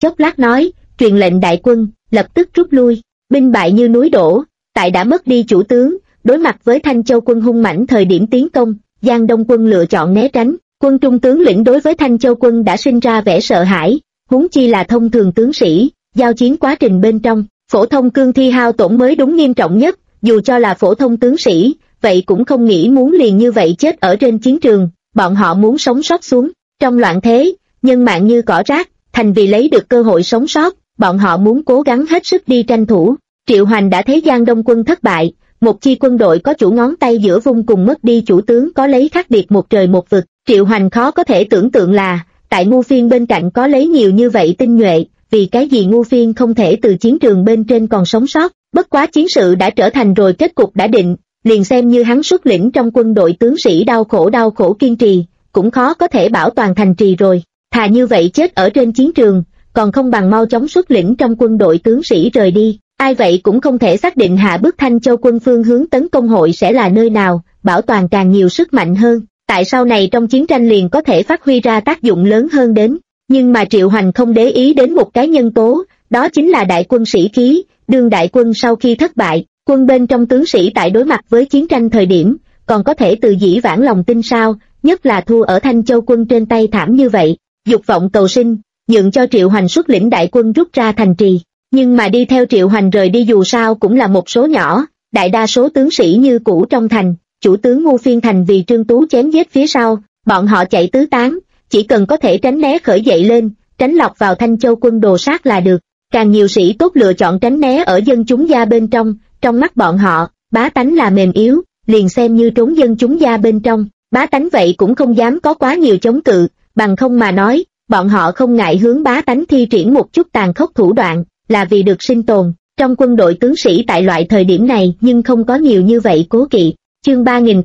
chốc lát nói, truyền lệnh đại quân, lập tức rút lui, binh bại như núi đổ, tại đã mất đi chủ tướng, đối mặt với Thanh Châu quân hung mãnh thời điểm tiến công, Giang Đông quân lựa chọn né tránh, quân trung tướng lĩnh đối với Thanh Châu quân đã sinh ra vẻ sợ hãi, huống chi là thông thường tướng sĩ, giao chiến quá trình bên trong, phổ thông cương thi hao tổn mới đúng nghiêm trọng nhất, dù cho là phổ thông tướng sĩ, vậy cũng không nghĩ muốn liền như vậy chết ở trên chiến trường, bọn họ muốn sống sót xuống, trong loạn thế, nhân mạng như cỏ rác, thành vì lấy được cơ hội sống sót, bọn họ muốn cố gắng hết sức đi tranh thủ. Triệu Hoành đã thấy Giang Đông quân thất bại, một chi quân đội có chủ ngón tay giữa vung cùng mất đi chủ tướng có lấy khác biệt một trời một vực. Triệu Hoành khó có thể tưởng tượng là, tại Ngu Phiên bên cạnh có lấy nhiều như vậy tinh nhuệ, vì cái gì Ngu Phiên không thể từ chiến trường bên trên còn sống sót. Bất quá chiến sự đã trở thành rồi, kết cục đã định, liền xem như hắn xuất lĩnh trong quân đội tướng sĩ đau khổ kiên trì, cũng khó có thể bảo toàn thành trì rồi. Thà như vậy chết ở trên chiến trường, còn không bằng mau chóng xuất lĩnh trong quân đội tướng sĩ rời đi. Ai vậy cũng không thể xác định hạ bước Thanh Châu quân phương hướng tấn công hội sẽ là nơi nào, bảo toàn càng nhiều sức mạnh hơn, tại sau này trong chiến tranh liền có thể phát huy ra tác dụng lớn hơn đến. Nhưng mà Triệu Hoành không để ý đến một cái nhân tố, đó chính là đại quân sĩ khí. Đương đại quân sau khi thất bại, quân bên trong tướng sĩ tại đối mặt với chiến tranh thời điểm, còn có thể từ dĩ vãng lòng tin sao, nhất là thua ở Thanh Châu quân trên tay thảm như vậy, dục vọng cầu sinh, nhượng cho Triệu Hoành xuất lĩnh đại quân rút ra thành trì. Nhưng mà đi theo Triệu Hoành rời đi dù sao cũng là một số nhỏ, đại đa số tướng sĩ như cũ trong thành, chủ tướng Ngu Phiên thành vì Trương Tú chém giết phía sau, bọn họ chạy tứ tán, chỉ cần có thể tránh né khởi dậy lên, tránh lọc vào Thanh Châu quân đồ sát là được. Càng nhiều sĩ tốt lựa chọn tránh né ở dân chúng gia bên trong mắt bọn họ, bá tánh là mềm yếu, liền xem như trốn dân chúng gia bên trong, bá tánh vậy cũng không dám có quá nhiều chống cự, bằng không mà nói, bọn họ không ngại hướng bá tánh thi triển một chút tàn khốc thủ đoạn, là vì được sinh tồn. Trong quân đội tướng sĩ tại loại thời điểm này nhưng không có nhiều như vậy cố kỵ. Chương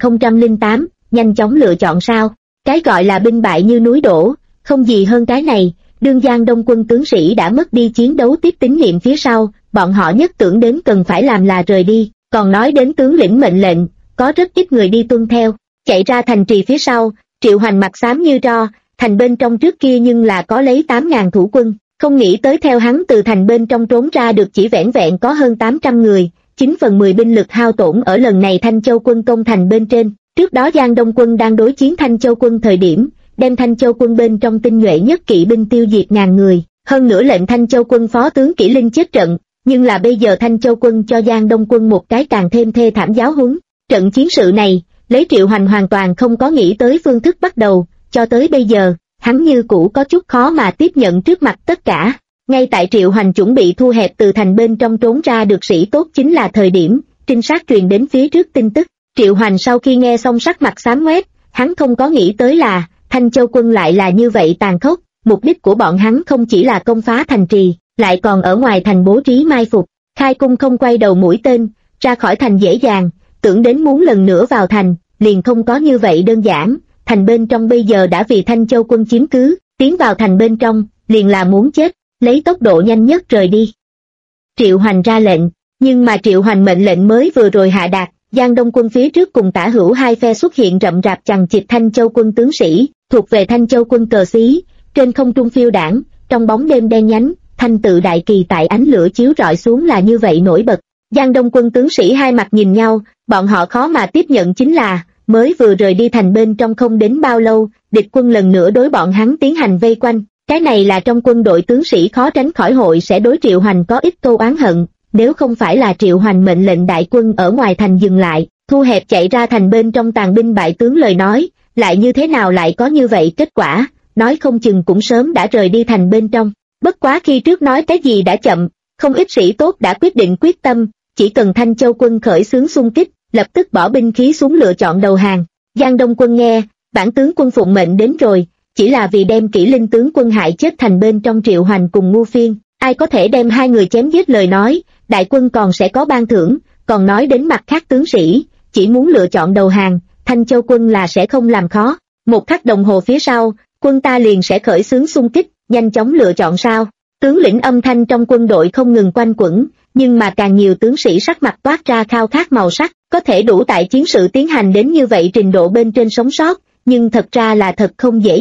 3008, nhanh chóng lựa chọn sao? Cái gọi là binh bại như núi đổ, không gì hơn cái này. Đương Giang Đông quân tướng sĩ đã mất đi chiến đấu tiếp tín niệm phía sau, bọn họ nhất tưởng đến cần phải làm là rời đi, còn nói đến tướng lĩnh mệnh lệnh, có rất ít người đi tuân theo. Chạy ra thành trì phía sau, Triệu Hoành mặt xám như tro, thành bên trong trước kia nhưng là có lấy 8.000 thủ quân, không nghĩ tới theo hắn từ thành bên trong trốn ra được chỉ vẻn vẹn có hơn 800 người, 9/10 binh lực hao tổn ở lần này Thanh Châu quân công thành bên trên. Trước đó Giang Đông quân đang đối chiến Thanh Châu quân thời điểm, đem Thanh Châu quân bên trong tinh nhuệ nhất kỵ binh tiêu diệt ngàn người, hơn nữa lệnh Thanh Châu quân phó tướng Kỷ Linh chết trận, nhưng là bây giờ Thanh Châu quân cho Giang Đông quân một cái càng thêm thê thảm giáo huấn. Trận chiến sự này, lấy Triệu Hoành hoàn toàn không có nghĩ tới phương thức bắt đầu, cho tới bây giờ, hắn như cũ có chút khó mà tiếp nhận trước mặt tất cả. Ngay tại Triệu Hoành chuẩn bị thu hẹp từ thành bên trong trốn ra được sĩ tốt chính là thời điểm, trinh sát truyền đến phía trước tin tức. Triệu Hoành sau khi nghe xong sắc mặt xám ngoét, hắn không có nghĩ tới là, Thanh Châu quân lại là như vậy tàn khốc, mục đích của bọn hắn không chỉ là công phá thành trì, lại còn ở ngoài thành bố trí mai phục, khai cung không quay đầu mũi tên, ra khỏi thành dễ dàng, tưởng đến muốn lần nữa vào thành, liền không có như vậy đơn giản, thành bên trong bây giờ đã vì Thanh Châu quân chiếm cứ, tiến vào thành bên trong, liền là muốn chết, lấy tốc độ nhanh nhất rời đi. Triệu Hoành ra lệnh, nhưng mà Triệu Hoành mệnh lệnh mới vừa rồi hạ đạt, Giang Đông quân phía trước cùng tả hữu hai phe xuất hiện rậm rạp chằng chịt Thanh Châu quân tướng sĩ, thuộc về Thanh Châu quân cờ xí, trên không trung phiêu đảng, trong bóng đêm đen nhánh, thanh tự đại kỳ tại ánh lửa chiếu rọi xuống là như vậy nổi bật. Giang Đông quân tướng sĩ hai mặt nhìn nhau, bọn họ khó mà tiếp nhận chính là, mới vừa rời đi thành bên trong không đến bao lâu, địch quân lần nữa đối bọn hắn tiến hành vây quanh, cái này là trong quân đội tướng sĩ khó tránh khỏi hội sẽ đối Triệu Hoành có ít câu oán hận. Nếu không phải là Triệu Hoành mệnh lệnh đại quân ở ngoài thành dừng lại, thu hẹp chạy ra thành bên trong tàn binh bại tướng lời nói, lại như thế nào lại có như vậy kết quả, nói không chừng cũng sớm đã rời đi thành bên trong. Bất quá khi trước nói cái gì đã chậm, không ít sĩ tốt đã quyết tâm, chỉ cần Thanh Châu quân khởi xướng xung kích, lập tức bỏ binh khí xuống lựa chọn đầu hàng. Giang Đông quân nghe, bản tướng quân phụng mệnh đến rồi, chỉ là vì đem Kỷ Linh tướng quân hại chết thành bên trong Triệu Hoành cùng Ngu Phiên, ai có thể đem hai người chém giết lời nói, đại quân còn sẽ có ban thưởng, còn nói đến mặt khác tướng sĩ, chỉ muốn lựa chọn đầu hàng, Thanh Châu quân là sẽ không làm khó. Một khắc đồng hồ phía sau, quân ta liền sẽ khởi xướng xung kích, nhanh chóng lựa chọn sao? Tướng lĩnh âm thanh trong quân đội không ngừng quanh quẩn, nhưng mà càng nhiều tướng sĩ sắc mặt toát ra khao khát màu sắc, có thể đủ tại chiến sự tiến hành đến như vậy trình độ bên trên sống sót, nhưng thật ra là thật không dễ dàng.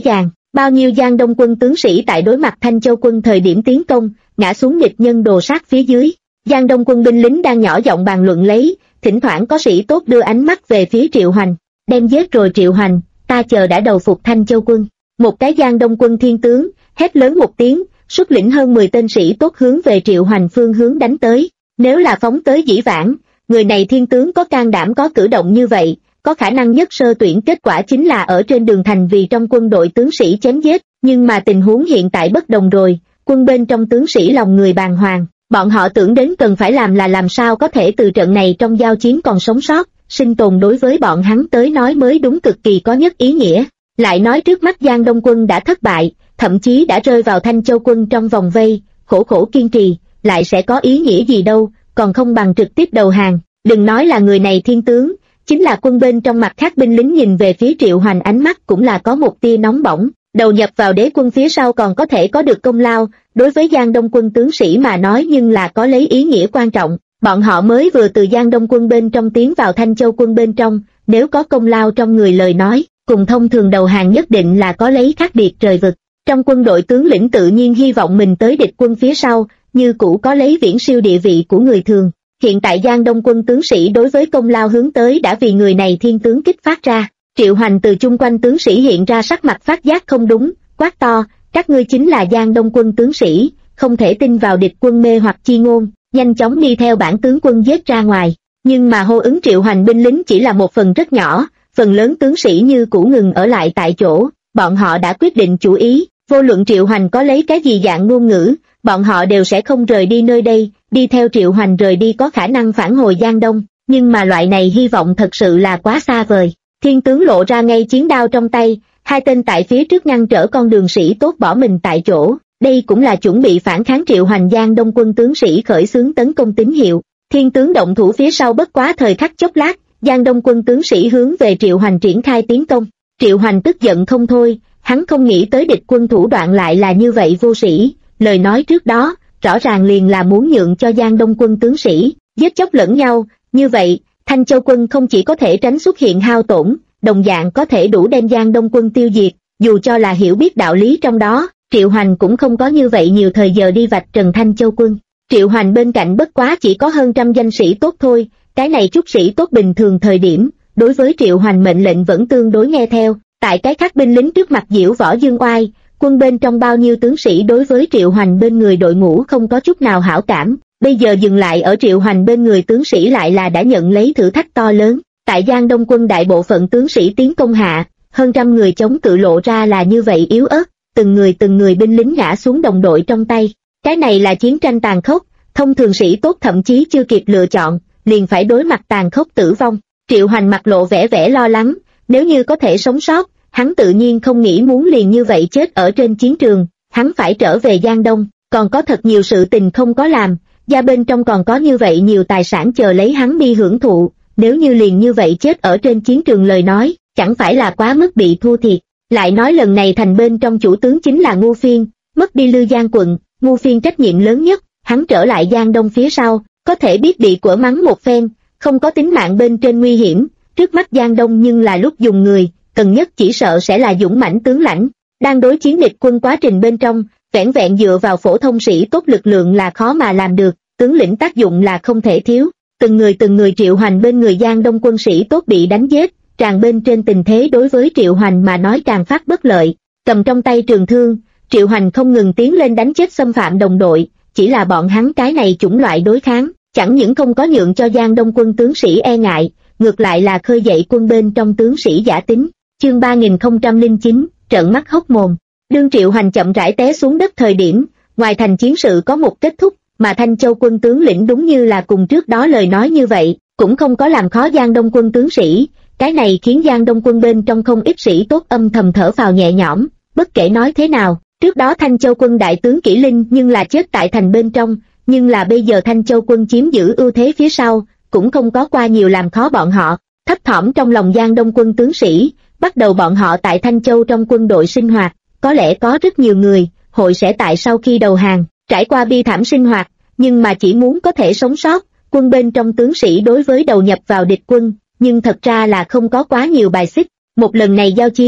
Bao nhiêu Giang Đông quân tướng sĩ tại đối mặt Thanh Châu quân thời điểm tiến công, ngã xuống địch nhân đồ sát phía dưới. Giang Đông quân binh lính đang nhỏ giọng bàn luận lấy, thỉnh thoảng có sĩ tốt đưa ánh mắt về phía Triệu Hoành. Đem giết rồi Triệu Hoành, ta chờ đã đầu phục Thanh Châu quân. Một cái Giang Đông quân thiên tướng, hét lớn một tiếng, xuất lĩnh hơn 10 tên sĩ tốt hướng về Triệu Hoành phương hướng đánh tới. Nếu là phóng tới Dĩ Vãng, người này thiên tướng có can đảm có cử động như vậy, có khả năng nhất sơ tuyển kết quả chính là ở trên đường thành vì trong quân đội tướng sĩ chém giết, nhưng mà tình huống hiện tại bất đồng rồi, quân bên trong tướng sĩ lòng người bàng hoàng, bọn họ tưởng đến cần phải làm là làm sao có thể từ trận này trong giao chiến còn sống sót, sinh tồn đối với bọn hắn tới nói mới đúng cực kỳ có nhất ý nghĩa. Lại nói trước mắt Giang Đông quân đã thất bại, thậm chí đã rơi vào Thanh Châu quân trong vòng vây, khổ khổ kiên trì, lại sẽ có ý nghĩa gì đâu, còn không bằng trực tiếp đầu hàng. Đừng nói là người này thiên tướng, chính là quân bên trong mặt khác binh lính nhìn về phía Triệu Hoành ánh mắt cũng là có một tia nóng bỏng. Đầu nhập vào đế quân phía sau còn có thể có được công lao, đối với Giang Đông quân tướng sĩ mà nói nhưng là có lấy ý nghĩa quan trọng. Bọn họ mới vừa từ Giang Đông quân bên trong tiến vào Thanh Châu quân bên trong, nếu có công lao trong người lời nói, cùng thông thường đầu hàng nhất định là có lấy khác biệt trời vực. Trong quân đội tướng lĩnh tự nhiên hy vọng mình tới địch quân phía sau, như cũ có lấy viễn siêu địa vị của người thường. Hiện tại Giang Đông quân tướng sĩ đối với công lao hướng tới đã vì người này thiên tướng kích phát ra. Triệu Hoành từ chung quanh tướng sĩ hiện ra sắc mặt phát giác không đúng, quát to, các ngươi chính là Giang Đông quân tướng sĩ, không thể tin vào địch quân mê hoặc chi ngôn, nhanh chóng đi theo bản tướng quân giết ra ngoài. Nhưng mà hô ứng Triệu Hoành binh lính chỉ là một phần rất nhỏ, phần lớn tướng sĩ như cũ ngừng ở lại tại chỗ, bọn họ đã quyết định chủ ý, vô luận Triệu Hoành có lấy cái gì dạng ngôn ngữ, bọn họ đều sẽ không rời đi nơi đây, đi theo Triệu Hoành rời đi có khả năng phản hồi Giang Đông, nhưng mà loại này hy vọng thật sự là quá xa vời. Thiên tướng lộ ra ngay chiến đao trong tay, hai tên tại phía trước ngăn trở con đường sĩ tốt bỏ mình tại chỗ, đây cũng là chuẩn bị phản kháng Triệu Hoành Giang Đông quân tướng sĩ khởi xướng tấn công tín hiệu. Thiên tướng động thủ phía sau bất quá thời khắc chốc lát, Giang Đông quân tướng sĩ hướng về Triệu Hoành triển khai tiến công. Triệu Hoành tức giận không thôi, hắn không nghĩ tới địch quân thủ đoạn lại là như vậy vô sĩ, lời nói trước đó, rõ ràng liền là muốn nhượng cho Giang Đông quân tướng sĩ, giết chóc lẫn nhau, như vậy, Thanh Châu quân không chỉ có thể tránh xuất hiện hao tổn, đồng dạng có thể đủ đem Giang Đông quân tiêu diệt, dù cho là hiểu biết đạo lý trong đó, Triệu Hoành cũng không có như vậy nhiều thời giờ đi vạch trần Thanh Châu quân. Triệu Hoành bên cạnh bất quá chỉ có hơn trăm danh sĩ tốt thôi, cái này chút sĩ tốt bình thường thời điểm, đối với Triệu Hoành mệnh lệnh vẫn tương đối nghe theo, tại cái khác binh lính trước mặt diễu võ dương oai, quân bên trong bao nhiêu tướng sĩ đối với Triệu Hoành bên người đội ngũ không có chút nào hảo cảm, bây giờ dừng lại ở Triệu Hoành bên người tướng sĩ lại là đã nhận lấy thử thách to lớn. Tại Giang Đông quân đại bộ phận tướng sĩ tiến công hạ, hơn trăm người chống cự lộ ra là như vậy yếu ớt, từng người binh lính ngã xuống đồng đội trong tay. Cái này là chiến tranh tàn khốc, thông thường sĩ tốt thậm chí chưa kịp lựa chọn, liền phải đối mặt tàn khốc tử vong. Triệu Hoành mặt lộ vẻ lo lắng, nếu như có thể sống sót, hắn tự nhiên không nghĩ muốn liền như vậy chết ở trên chiến trường, hắn phải trở về Giang Đông, còn có thật nhiều sự tình không có làm, gia bên trong còn có như vậy nhiều tài sản chờ lấy hắn đi hưởng thụ, nếu như liền như vậy chết ở trên chiến trường lời nói, chẳng phải là quá mức bị thua thiệt. Lại nói lần này thành bên trong chủ tướng chính là Ngô Phiên, mất đi Lư Giang quận, Ngô Phiên trách nhiệm lớn nhất, hắn trở lại Giang Đông phía sau, có thể biết bị quở mắng một phen, không có tính mạng bên trên nguy hiểm, trước mắt Giang Đông nhưng là lúc dùng người, cần nhất chỉ sợ sẽ là dũng mãnh tướng lãnh. Đang đối chiến địch quân quá trình bên trong, vẻn vẹn dựa vào phổ thông sĩ tốt lực lượng là khó mà làm được, tướng lĩnh tác dụng là không thể thiếu. Từng người Triệu Hoành bên người Giang Đông quân sĩ tốt bị đánh giết, tràn bên trên tình thế đối với Triệu Hoành mà nói càng phát bất lợi. Cầm trong tay trường thương, Triệu Hoành không ngừng tiến lên đánh chết xâm phạm đồng đội, chỉ là bọn hắn cái này chủng loại đối kháng, chẳng những không có nhượng cho Giang Đông quân tướng sĩ e ngại, ngược lại là khơi dậy quân bên trong tướng sĩ giả tính. Chương 3009, trợn mắt hốc mồm. Đương Triệu Hoành chậm rãi té xuống đất thời điểm, ngoài thành chiến sự có một kết thúc, mà Thanh Châu quân tướng lĩnh đúng như là cùng trước đó lời nói như vậy, cũng không có làm khó Giang Đông quân tướng sĩ, cái này khiến Giang Đông quân bên trong không ít sĩ tốt âm thầm thở phào nhẹ nhõm. Bất kể nói thế nào, trước đó Thanh Châu quân đại tướng Kỷ Linh nhưng là chết tại thành bên trong, nhưng là bây giờ Thanh Châu quân chiếm giữ ưu thế phía sau, cũng không có qua nhiều làm khó bọn họ. Thấp thỏm trong lòng Giang Đông quân tướng sĩ, bắt đầu bọn họ tại Thanh Châu trong quân đội sinh hoạt, có lẽ có rất nhiều người, hội sẽ tại sau khi đầu hàng, trải qua bi thảm sinh hoạt, nhưng mà chỉ muốn có thể sống sót, quân bên trong tướng sĩ đối với đầu nhập vào địch quân, nhưng thật ra là không có quá nhiều bài xích. Một lần này giao chiến,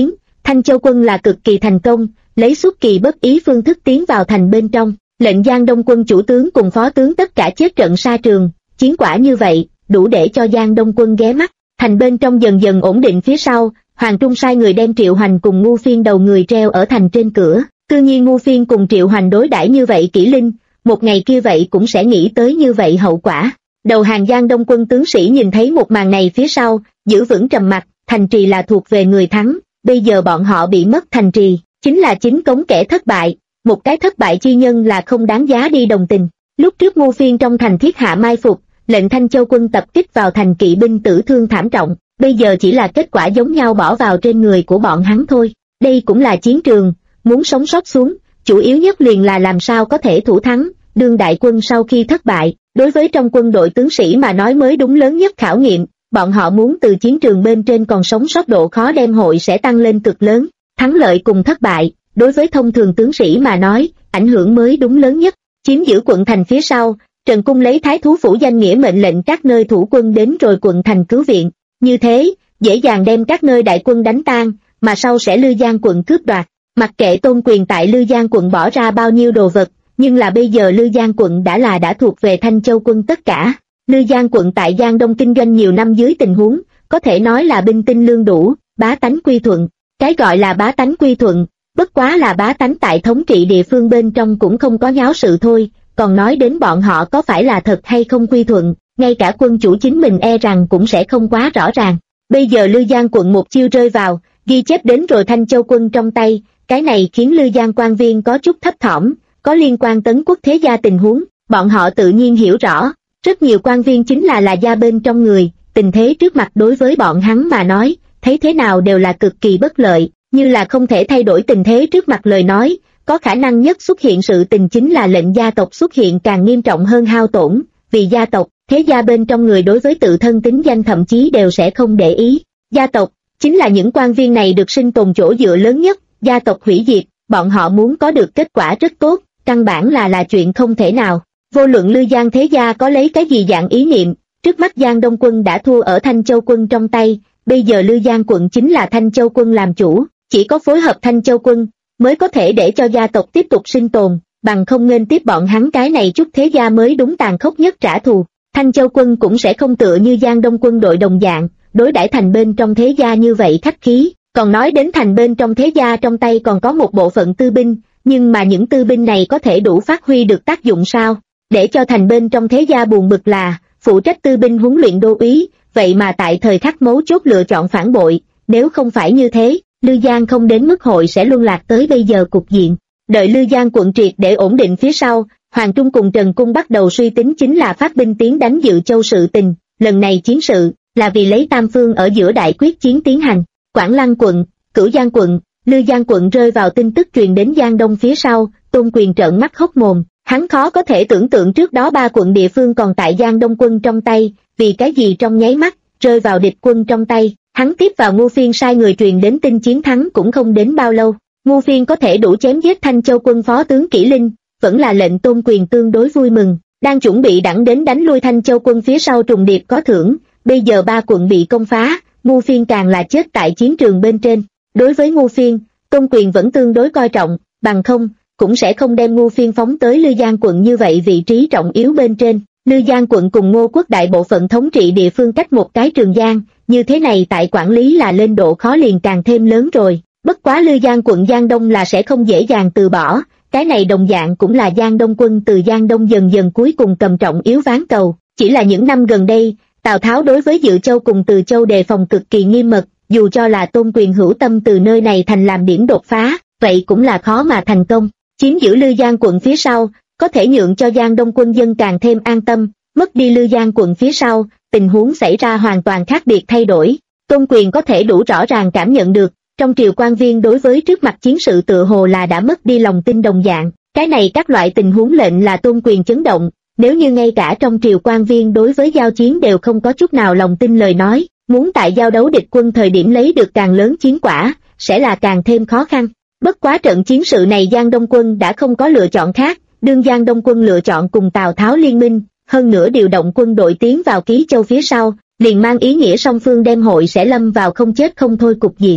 Thanh Châu quân là cực kỳ thành công, lấy xuất kỳ bất ý phương thức tiến vào thành bên trong, lệnh Giang Đông quân chủ tướng cùng phó tướng tất cả chết trận sa trường, chiến quả như vậy, đủ để cho Giang Đông quân ghé mắt. Thành bên trong dần dần ổn định phía sau, Hoàng Trung sai người đem Triệu Hoành cùng Ngu Phiên đầu người treo ở thành trên cửa. Cư nhiên Ngu Phiên cùng Triệu Hoành đối đãi như vậy kỹ linh, một ngày kia vậy cũng sẽ nghĩ tới như vậy hậu quả. Đầu hàng Giang Đông quân tướng sĩ nhìn thấy một màn này phía sau, giữ vững trầm mặc, thành trì là thuộc về người thắng, bây giờ bọn họ bị mất thành trì, chính là chính cống kẻ thất bại, một cái thất bại chi nhân là không đáng giá đi đồng tình. Lúc trước Ngu Phiên trong thành thiết hạ mai phục, lệnh Thanh Châu quân tập kích vào thành kỵ binh tử thương thảm trọng, bây giờ chỉ là kết quả giống nhau bỏ vào trên người của bọn hắn thôi. Đây cũng là chiến trường, muốn sống sót xuống, chủ yếu nhất liền là làm sao có thể thủ thắng. Đương đại quân sau khi thất bại, đối với trong quân đội tướng sĩ mà nói mới đúng lớn nhất khảo nghiệm, bọn họ muốn từ chiến trường bên trên còn sống sót độ khó đem hội sẽ tăng lên cực lớn. Thắng lợi cùng thất bại, đối với thông thường tướng sĩ mà nói, ảnh hưởng mới đúng lớn nhất. Chiếm giữ quận thành phía sau, Trần Cung lấy Thái Thú Phủ danh nghĩa mệnh lệnh các nơi thủ quân đến rồi quận thành cứu viện, như thế, dễ dàng đem các nơi đại quân đánh tan, mà sau sẽ Lư Giang quận cướp đoạt. Mặc kệ Tôn Quyền tại Lư Giang quận bỏ ra bao nhiêu đồ vật, nhưng là bây giờ Lư Giang quận đã thuộc về Thanh Châu quân tất cả. Lư Giang quận tại Giang Đông kinh doanh nhiều năm dưới tình huống, có thể nói là binh tinh lương đủ, bá tánh quy thuận. Cái gọi là bá tánh quy thuận, bất quá là bá tánh tại thống trị địa phương bên trong cũng không có nháo sự thôi, còn nói đến bọn họ có phải là thật hay không quy thuận, ngay cả quân chủ chính mình e rằng cũng sẽ không quá rõ ràng. Bây giờ Lư Giang quận một chiêu rơi vào, ghi chép đến rồi Thanh Châu quân trong tay, cái này khiến Lư Giang quan viên có chút thấp thỏm, có liên quan Tấn Quốc thế gia tình huống, bọn họ tự nhiên hiểu rõ, rất nhiều quan viên chính là gia bên trong người, tình thế trước mặt đối với bọn hắn mà nói, thấy thế nào đều là cực kỳ bất lợi, như là không thể thay đổi tình thế trước mặt lời nói, có khả năng nhất xuất hiện sự tình chính là lệnh gia tộc xuất hiện càng nghiêm trọng hơn hao tổn, vì gia tộc, thế gia bên trong người đối với tự thân tính danh thậm chí đều sẽ không để ý. Gia tộc, chính là những quan viên này được sinh tồn chỗ dựa lớn nhất, gia tộc hủy diệt, bọn họ muốn có được kết quả rất tốt, căn bản là chuyện không thể nào. Vô luận Lư Giang thế gia có lấy cái gì dạng ý niệm, trước mắt Giang Đông quân đã thua ở Thanh Châu quân trong tay, bây giờ Lư Giang quận chính là Thanh Châu quân làm chủ, chỉ có phối hợp Thanh Châu quân, mới có thể để cho gia tộc tiếp tục sinh tồn, bằng không nên tiếp bọn hắn cái này chút thế gia mới đúng tàn khốc nhất trả thù. Thanh Châu quân cũng sẽ không tựa như Giang Đông quân đội đồng dạng, đối đãi thành bên trong thế gia như vậy khách khí, còn nói đến thành bên trong thế gia trong tay còn có một bộ phận tư binh, nhưng mà những tư binh này có thể đủ phát huy được tác dụng sao? Để cho thành bên trong thế gia buồn bực là, phụ trách tư binh huấn luyện đô úy, vậy mà tại thời khắc mấu chốt lựa chọn phản bội, nếu không phải như thế, Lư Giang không đến mức hội sẽ luân lạc tới bây giờ cục diện. Đợi Lư Giang quận triệt để ổn định phía sau, Hoàng Trung cùng Trần Cung bắt đầu suy tính chính là phát binh tiến đánh Dự Châu sự tình, lần này chiến sự, là vì lấy tam phương ở giữa đại quyết chiến tiến hành. Quảng Lăng quận, Cửu Giang quận, Lư Giang quận rơi vào tin tức truyền đến Giang Đông phía sau, Tôn Quyền trợn mắt hốc mồm, hắn khó có thể tưởng tượng trước đó 3 quận địa phương còn tại Giang Đông quân trong tay, vì cái gì trong nháy mắt, rơi vào địch quân trong tay. Hắn tiếp vào Ngu Phiên sai người truyền đến tin chiến thắng cũng không đến bao lâu, Ngu Phiên có thể đủ chém giết Thanh Châu quân phó tướng Kỷ Linh, vẫn là lệnh Tôn Quyền tương đối vui mừng, đang chuẩn bị đẳng đến đánh lui Thanh Châu quân phía sau trùng điệp có thưởng, bây giờ 3 quận bị công phá, Ngu Phiên càng là chết tại chiến trường bên trên. Đối với Ngu Phiên, Tôn Quyền vẫn tương đối coi trọng, bằng không, cũng sẽ không đem Ngu Phiên phóng tới Lư Giang quận như vậy vị trí trọng yếu bên trên. Lư Giang quận cùng Ngô Quốc đại bộ phận thống trị địa phương cách một cái Trường Giang, như thế này tại quản lý là lên độ khó liền càng thêm lớn rồi. Bất quá Lư Giang quận Giang Đông là sẽ không dễ dàng từ bỏ, cái này đồng dạng cũng là Giang Đông quân từ Giang Đông dần dần cuối cùng cầm trọng yếu ván cầu. Chỉ là những năm gần đây, Tào Tháo đối với Dự Châu cùng Từ Châu đề phòng cực kỳ nghiêm mật, dù cho là Tôn Quyền hữu tâm từ nơi này thành làm điểm đột phá, vậy cũng là khó mà thành công. Chiếm giữ Lư Giang quận phía sau, có thể nhượng cho Giang Đông quân dân càng thêm an tâm, mất đi Lư Giang quận phía sau, tình huống xảy ra hoàn toàn khác biệt thay đổi. Tôn Quyền có thể đủ rõ ràng cảm nhận được, trong triều quan viên đối với trước mặt chiến sự tựa hồ là đã mất đi lòng tin đồng dạng. Cái này các loại tình huống lệnh là Tôn Quyền chấn động, nếu như ngay cả trong triều quan viên đối với giao chiến đều không có chút nào lòng tin lời nói, muốn tại giao đấu địch quân thời điểm lấy được càng lớn chiến quả, sẽ là càng thêm khó khăn. Bất quá trận chiến sự này Giang Đông quân đã không có lựa chọn khác, đương Giang Đông quân lựa chọn cùng Tào Tháo liên minh, hơn nữa điều động quân đội tiến vào Ký Châu phía sau, liền mang ý nghĩa song phương đem hội sẽ lâm vào không chết không thôi cục diện.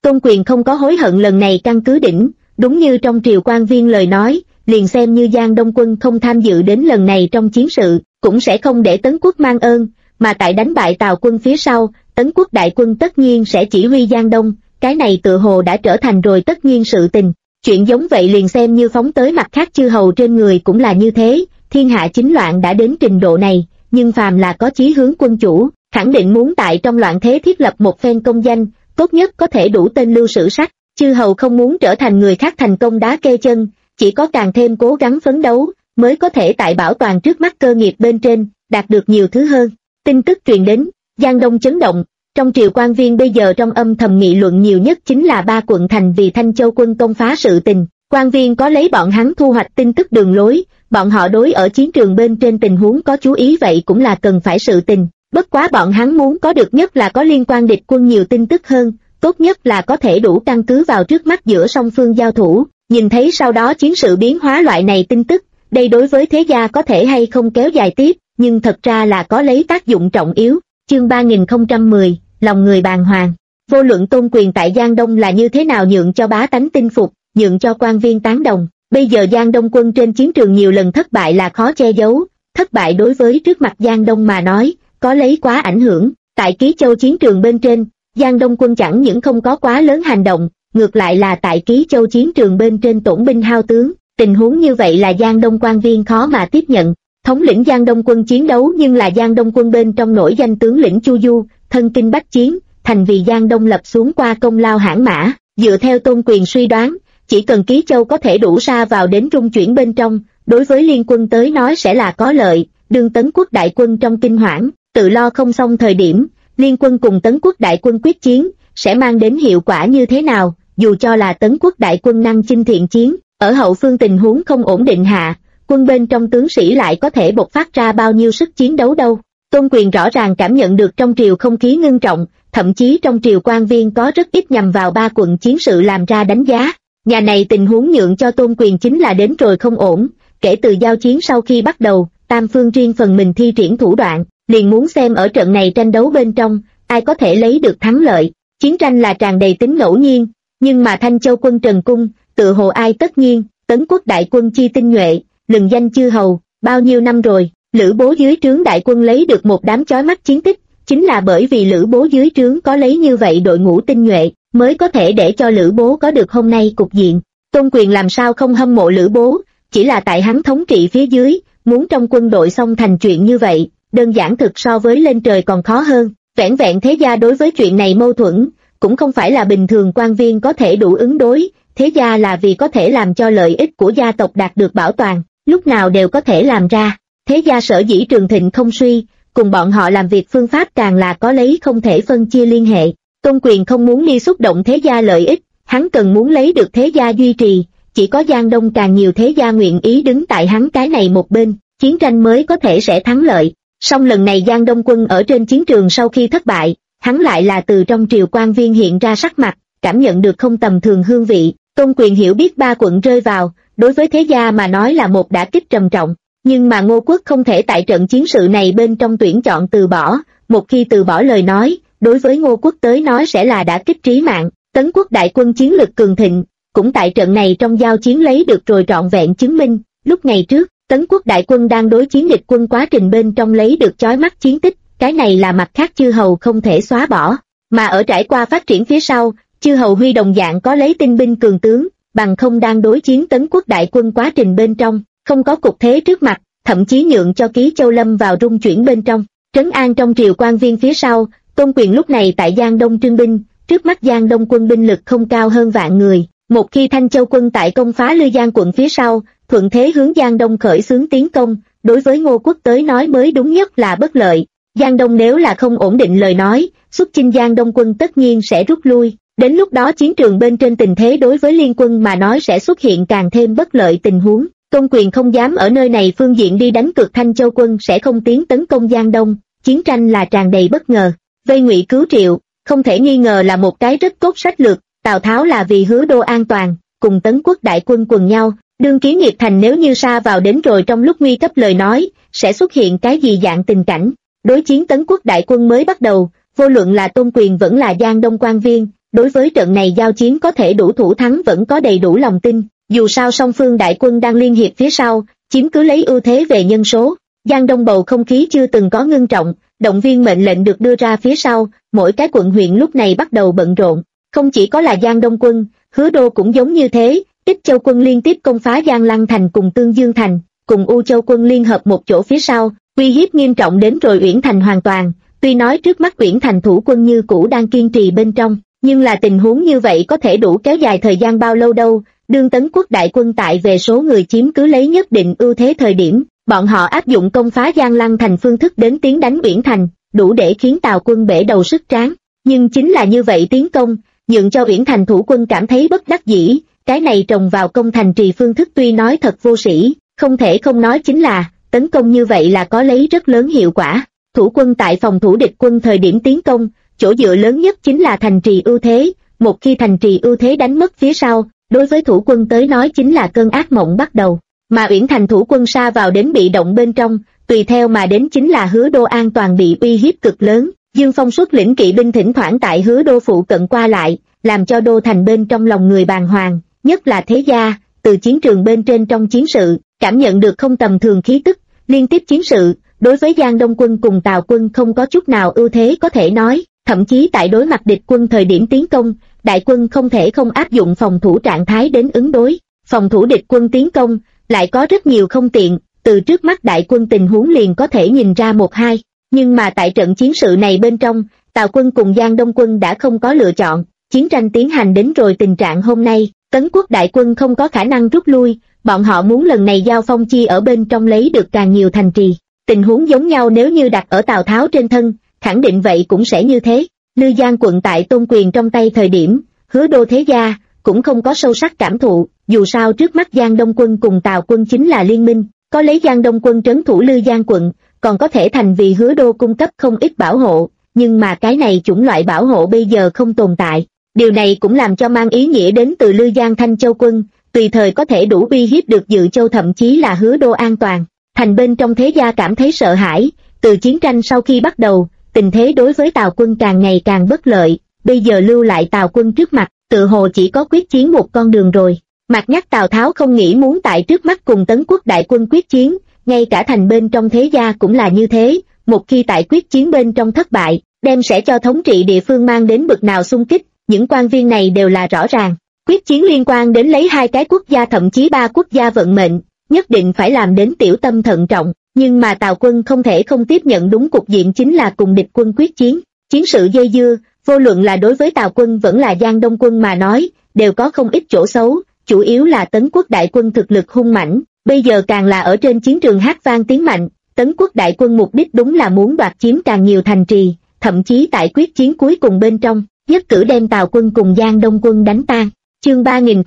Tôn Quyền không có hối hận lần này căn cứ đỉnh, đúng như trong triều quan viên lời nói, liền xem như Giang Đông quân không tham dự đến lần này trong chiến sự, cũng sẽ không để Tấn quốc mang ơn, mà tại đánh bại Tào quân phía sau, Tấn quốc đại quân tất nhiên sẽ chỉ huy Giang Đông, cái này tự hồ đã trở thành rồi tất nhiên sự tình. Chuyện giống vậy liền xem như phóng tới mặt khác chư hầu trên người cũng là như thế, thiên hạ chính loạn đã đến trình độ này, nhưng phàm là có chí hướng quân chủ, khẳng định muốn tại trong loạn thế thiết lập một phen công danh, tốt nhất có thể đủ tên lưu sử sách. Chư hầu không muốn trở thành người khác thành công đá kê chân, chỉ có càng thêm cố gắng phấn đấu, mới có thể tại bảo toàn trước mắt cơ nghiệp bên trên, đạt được nhiều thứ hơn. Tin tức truyền đến, Giang Đông chấn động, trong triều quan viên bây giờ trong âm thầm nghị luận nhiều nhất chính là 3 quận thành vì Thanh Châu quân công phá sự tình. Quan viên có lấy bọn hắn thu hoạch tin tức đường lối, bọn họ đối ở chiến trường bên trên tình huống có chú ý vậy cũng là cần phải sự tình. Bất quá bọn hắn muốn có được nhất là có liên quan địch quân nhiều tin tức hơn, tốt nhất là có thể đủ căn cứ vào trước mắt giữa song phương giao thủ, nhìn thấy sau đó chiến sự biến hóa loại này tin tức, đây đối với thế gia có thể hay không kéo dài tiếp, nhưng thật ra là có lấy tác dụng trọng yếu. Chương 3010, lòng người bàng hoàng. Vô luận Tôn Quyền tại Giang Đông là như thế nào nhượng cho bá tánh tin phục, nhượng cho quan viên tán đồng, bây giờ Giang Đông quân trên chiến trường nhiều lần thất bại là khó che giấu, thất bại đối với trước mặt Giang Đông mà nói, có lấy quá ảnh hưởng. Tại Ký Châu chiến trường bên trên, Giang Đông quân chẳng những không có quá lớn hành động, ngược lại là tại Ký Châu chiến trường bên trên tổn binh hao tướng, tình huống như vậy là Giang Đông quan viên khó mà tiếp nhận. Thống lĩnh Giang Đông quân chiến đấu nhưng là Giang Đông quân bên trong nổi danh tướng lĩnh Chu Du, thân kinh bách chiến, thành vì Giang Đông lập xuống qua công lao hãn mã. Dựa theo Tôn Quyền suy đoán, chỉ cần Ký Châu có thể đủ sa vào đến trung chuyển bên trong, đối với liên quân tới nói sẽ là có lợi. Đương Tấn quốc đại quân trong kinh hoảng, tự lo không xong thời điểm, liên quân cùng Tấn quốc đại quân quyết chiến, sẽ mang đến hiệu quả như thế nào? Dù cho là Tấn quốc đại quân năng chinh thiện chiến, ở hậu phương tình huống không ổn định hạ, quân bên trong tướng sĩ lại có thể bộc phát ra bao nhiêu sức chiến đấu đâu. Tôn Quyền rõ ràng cảm nhận được trong triều không khí ngưng trọng, thậm chí trong triều quan viên có rất ít nhằm vào 3 quận chiến sự làm ra đánh giá. Nhà này tình huống nhượng cho Tôn Quyền chính là đến rồi không ổn, kể từ giao chiến sau khi bắt đầu, tam phương riêng phần mình thi triển thủ đoạn, liền muốn xem ở trận này tranh đấu bên trong, ai có thể lấy được thắng lợi. Chiến tranh là tràn đầy tính ngẫu nhiên, nhưng mà Thanh Châu quân Trần Cung, tự hồ ai tất nhiên, Tấn quốc đại quân chi tinh nhuệ, lừng danh chư hầu, bao nhiêu năm rồi, Lữ Bố dưới trướng đại quân lấy được một đám chói mắt chiến tích, chính là bởi vì Lữ Bố dưới trướng có lấy như vậy đội ngũ tinh nhuệ, mới có thể để cho Lữ Bố có được hôm nay cục diện. Tôn Quyền làm sao không hâm mộ Lữ Bố, chỉ là tại hắn thống trị phía dưới, muốn trong quân đội xong thành chuyện như vậy, đơn giản thực so với lên trời còn khó hơn. Vẻn vẹn thế gia đối với chuyện này mâu thuẫn, cũng không phải là bình thường quan viên có thể đủ ứng đối, thế gia là vì có thể làm cho lợi ích của gia tộc đạt được bảo toàn, lúc nào đều có thể làm ra. Thế gia sở dĩ trường thịnh không suy, cùng bọn họ làm việc phương pháp càng là có lấy không thể phân chia liên hệ. Tôn Quyền không muốn đi xúc động thế gia lợi ích, hắn cần muốn lấy được thế gia duy trì, chỉ có Giang Đông càng nhiều thế gia nguyện ý đứng tại hắn cái này một bên, chiến tranh mới có thể sẽ thắng lợi. Song lần này Giang Đông quân ở trên chiến trường sau khi thất bại, hắn lại là từ trong triều quan viên hiện ra sắc mặt, cảm nhận được không tầm thường hương vị. Tôn Quyền hiểu biết 3 quận rơi vào, đối với thế gia mà nói là một đả kích trầm trọng, nhưng mà Ngô Quốc không thể tại trận chiến sự này bên trong tuyển chọn từ bỏ, một khi từ bỏ lời nói, đối với Ngô Quốc tới nói sẽ là đả kích trí mạng. Tấn quốc đại quân chiến lực cường thịnh, cũng tại trận này trong giao chiến lấy được rồi trọn vẹn chứng minh. Lúc ngày trước, Tấn quốc đại quân đang đối chiến địch quân quá trình bên trong lấy được chói mắt chiến tích, cái này là mặt khác chư hầu không thể xóa bỏ. Mà ở trải qua phát triển phía sau, chư hầu huy đồng dạng có lấy tinh binh cường tướng, bằng không đang đối chiến Tấn quốc đại quân quá trình bên trong, không có cục thế trước mặt, thậm chí nhượng cho Ký Châu lâm vào rung chuyển bên trong. Trấn an trong triều quan viên phía sau, Tôn Quyền lúc này tại Giang Đông trưng binh, trước mắt Giang Đông quân binh lực không cao hơn vạn người. Một khi Thanh Châu quân tại công phá Lư Giang quận phía sau, thuận thế hướng Giang Đông khởi xướng tiến công, đối với Ngô Quốc tới nói mới đúng nhất là bất lợi. Giang Đông nếu là không ổn định lời nói, xuất chinh Giang Đông quân tất nhiên sẽ rút lui. Đến lúc đó chiến trường bên trên tình thế đối với liên quân mà nói sẽ xuất hiện càng thêm bất lợi tình huống. Tôn Quyền không dám ở nơi này phương diện đi đánh cược Thanh Châu quân sẽ không tiến tấn công Giang Đông, chiến tranh là tràn đầy bất ngờ. Vây ngụy cứu Triệu, không thể nghi ngờ là một cái rất tốt sách lược. Tào Tháo là vì hứa đô an toàn, cùng Tấn quốc đại quân quần nhau, đương Kiến Nghiệp thành nếu như sa vào đến rồi trong lúc nguy cấp lời nói, sẽ xuất hiện cái gì dạng tình cảnh. Đối chiến Tấn quốc đại quân mới bắt đầu, vô luận là Tôn Quyền vẫn là Giang Đông quan viên, đối với trận này giao chiến có thể đủ thủ thắng vẫn có đầy đủ lòng tin, dù sao song phương đại quân đang liên hiệp phía sau, chiếm cứ lấy ưu thế về nhân số. Giang Đông bầu không khí chưa từng có ngưng trọng, động viên mệnh lệnh được đưa ra phía sau, mỗi cái quận huyện lúc này bắt đầu bận rộn. Không chỉ có là Giang Đông quân, Hứa Đô cũng giống như thế, Ích Châu quân liên tiếp công phá Giang Lăng thành cùng Tương Dương thành, cùng U Châu quân liên hợp một chỗ phía sau, uy hiếp nghiêm trọng đến rồi Uyển Thành hoàn toàn. Tuy nói trước mắt Uyển Thành thủ quân như cũ đang kiên trì bên trong, nhưng là tình huống như vậy có thể đủ kéo dài thời gian bao lâu đâu. Đương Tấn quốc đại quân tại về số người chiếm cứ lấy nhất định ưu thế thời điểm, bọn họ áp dụng công phá Giang Lăng thành phương thức đến tiến đánh Uyển Thành, đủ để khiến Tào quân bể đầu sức tráng. Nhưng chính là như vậy tiến công, nhượng cho Uyển Thành thủ quân cảm thấy bất đắc dĩ. Cái này trồng vào công thành trì phương thức tuy nói thật vô sĩ, không thể không nói chính là tấn công như vậy là có lấy rất lớn hiệu quả. Thủ quân tại phòng thủ địch quân thời điểm tiến công, chỗ dựa lớn nhất chính là thành trì ưu thế. Một khi thành trì ưu thế đánh mất phía sau, đối với thủ quân tới nói chính là cơn ác mộng bắt đầu. Mà Uyển Thành thủ quân sa vào đến bị động bên trong, tùy theo mà đến chính là Hứa Đô an toàn bị uy hiếp cực lớn. Dương Phong xuất lĩnh kỵ binh thỉnh thoảng tại Hứa Đô phụ cận qua lại, làm cho đô thành bên trong lòng người bàng hoàng, nhất là thế gia, từ chiến trường bên trên trong chiến sự, cảm nhận được không tầm thường khí tức. Liên tiếp chiến sự, đối với Giang Đông quân cùng Tào quân không có chút nào ưu thế có thể nói, thậm chí tại đối mặt địch quân thời điểm tiến công, đại quân không thể không áp dụng phòng thủ trạng thái đến ứng đối. Phòng thủ địch quân tiến công, lại có rất nhiều không tiện, từ trước mắt đại quân tình huống liền có thể nhìn ra một hai. Nhưng mà tại trận chiến sự này bên trong, Tào quân cùng Giang Đông quân đã không có lựa chọn, chiến tranh tiến hành đến rồi tình trạng hôm nay, Tấn quốc đại quân không có khả năng rút lui, bọn họ muốn lần này giao phong chi ở bên trong lấy được càng nhiều thành trì. Tình huống giống nhau nếu như đặt ở Tào Tháo trên thân, khẳng định vậy cũng sẽ như thế. Lư Giang quận tại Tôn Quyền trong tay thời điểm, Hứa Đô thế gia cũng không có sâu sắc cảm thụ, dù sao trước mắt Giang Đông quân cùng Tào quân chính là liên minh, có lấy Giang Đông quân trấn thủ Lư Giang quận, còn có thể thành vì Hứa Đô cung cấp không ít bảo hộ, nhưng mà cái này chủng loại bảo hộ bây giờ không tồn tại. Điều này cũng làm cho mang ý nghĩa đến từ Lư Giang Thanh Châu quân, tùy thời có thể đủ uy hiếp được Dự Châu thậm chí là Hứa Đô an toàn. Thành bên trong thế gia cảm thấy sợ hãi, từ chiến tranh sau khi bắt đầu, tình thế đối với Tào quân càng ngày càng bất lợi, bây giờ lưu lại Tào quân trước mặt, tự hồ chỉ có quyết chiến một con đường rồi. Mặt nhắc Tào Tháo không nghĩ muốn tại trước mắt cùng Tấn quốc đại quân quyết chiến, ngay cả thành bên trong thế gia cũng là như thế, một khi tại quyết chiến bên trong thất bại, đem sẽ cho thống trị địa phương mang đến bực nào xung kích, những quan viên này đều là rõ ràng. Quyết chiến liên quan đến lấy hai cái quốc gia thậm chí ba quốc gia vận mệnh, nhất định phải làm đến tiểu tâm thận trọng, nhưng mà Tào quân không thể không tiếp nhận đúng cục diện chính là cùng địch quân quyết chiến. Chiến sự dây dưa, vô luận là đối với Tào quân vẫn là Giang Đông quân mà nói, đều có không ít chỗ xấu, chủ yếu là Tấn quốc đại quân thực lực hung mãnh, bây giờ càng là ở trên chiến trường hát vang tiếng mạnh. Tấn quốc đại quân mục đích đúng là muốn đoạt chiếm càng nhiều thành trì, thậm chí tại quyết chiến cuối cùng bên trong, nhất cử đem Tào quân cùng Giang Đông quân đánh tan. Chương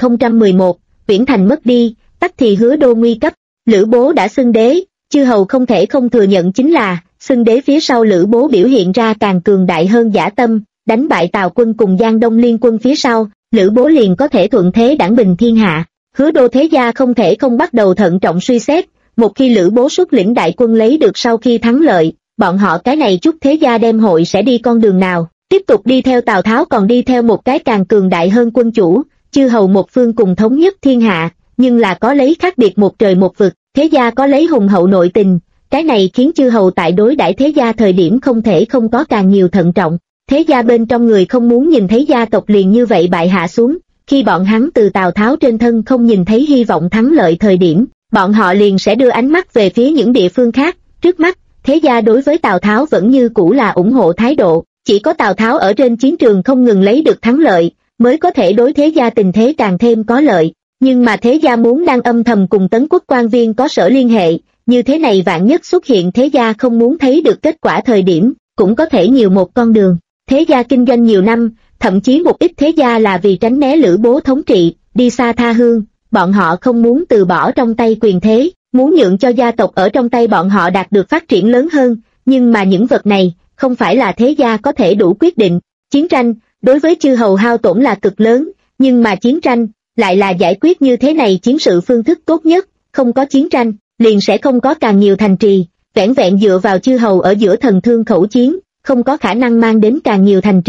3011, Uyển Thành mất đi, tắc thì Hứa Đô nguy cấp. Lữ Bố đã xưng đế, chư hầu không thể không thừa nhận chính là xưng đế phía sau Lữ Bố biểu hiện ra càng cường đại hơn dã tâm, đánh bại Tào quân cùng Giang Đông liên quân phía sau, Lữ Bố liền có thể thuận thế đãng bình thiên hạ. Hứa Đô thế gia không thể không bắt đầu thận trọng suy xét, một khi Lữ Bố xuất lĩnh đại quân lấy được sau khi thắng lợi, bọn họ cái này chút thế gia đem hội sẽ đi con đường nào, tiếp tục đi theo Tào Tháo còn đi theo một cái càng cường đại hơn quân chủ, chư hầu một phương cùng thống nhất thiên hạ, nhưng là có lấy khác biệt một trời một vực, thế gia có lấy hùng hậu nội tình, cái này khiến chư hầu tại đối đãi thế gia thời điểm không thể không có càng nhiều thận trọng. Thế gia bên trong người không muốn nhìn thấy gia tộc liền như vậy bại hạ xuống, khi bọn hắn từ Tào Tháo trên thân không nhìn thấy hy vọng thắng lợi thời điểm, bọn họ liền sẽ đưa ánh mắt về phía những địa phương khác. Trước mắt, thế gia đối với Tào Tháo vẫn như cũ là ủng hộ thái độ, chỉ có Tào Tháo ở trên chiến trường không ngừng lấy được thắng lợi, mới có thể đối thế gia tình thế càng thêm có lợi. Nhưng mà thế gia muốn đang âm thầm cùng Tấn quốc quan viên có sở liên hệ, như thế này vạn nhất xuất hiện thế gia không muốn thấy được kết quả thời điểm, cũng có thể nhiều một con đường. Thế gia kinh doanh nhiều năm, thậm chí một ít thế gia là vì tránh né Lữ Bố thống trị, đi xa tha hương, bọn họ không muốn từ bỏ trong tay quyền thế, muốn nhượng cho gia tộc ở trong tay bọn họ đạt được phát triển lớn hơn, nhưng mà những vật này, không phải là thế gia có thể đủ quyết định. Chiến tranh, đối với chư hầu hao tổn là cực lớn, nhưng mà chiến tranh, lại là giải quyết như thế này chiến sự phương thức tốt nhất, không có chiến tranh, liền sẽ không có càng nhiều thành trì, vẻn vẹn dựa vào chư hầu ở giữa thần thương khẩu chiến, không có khả năng mang đến càng nhiều thành trì.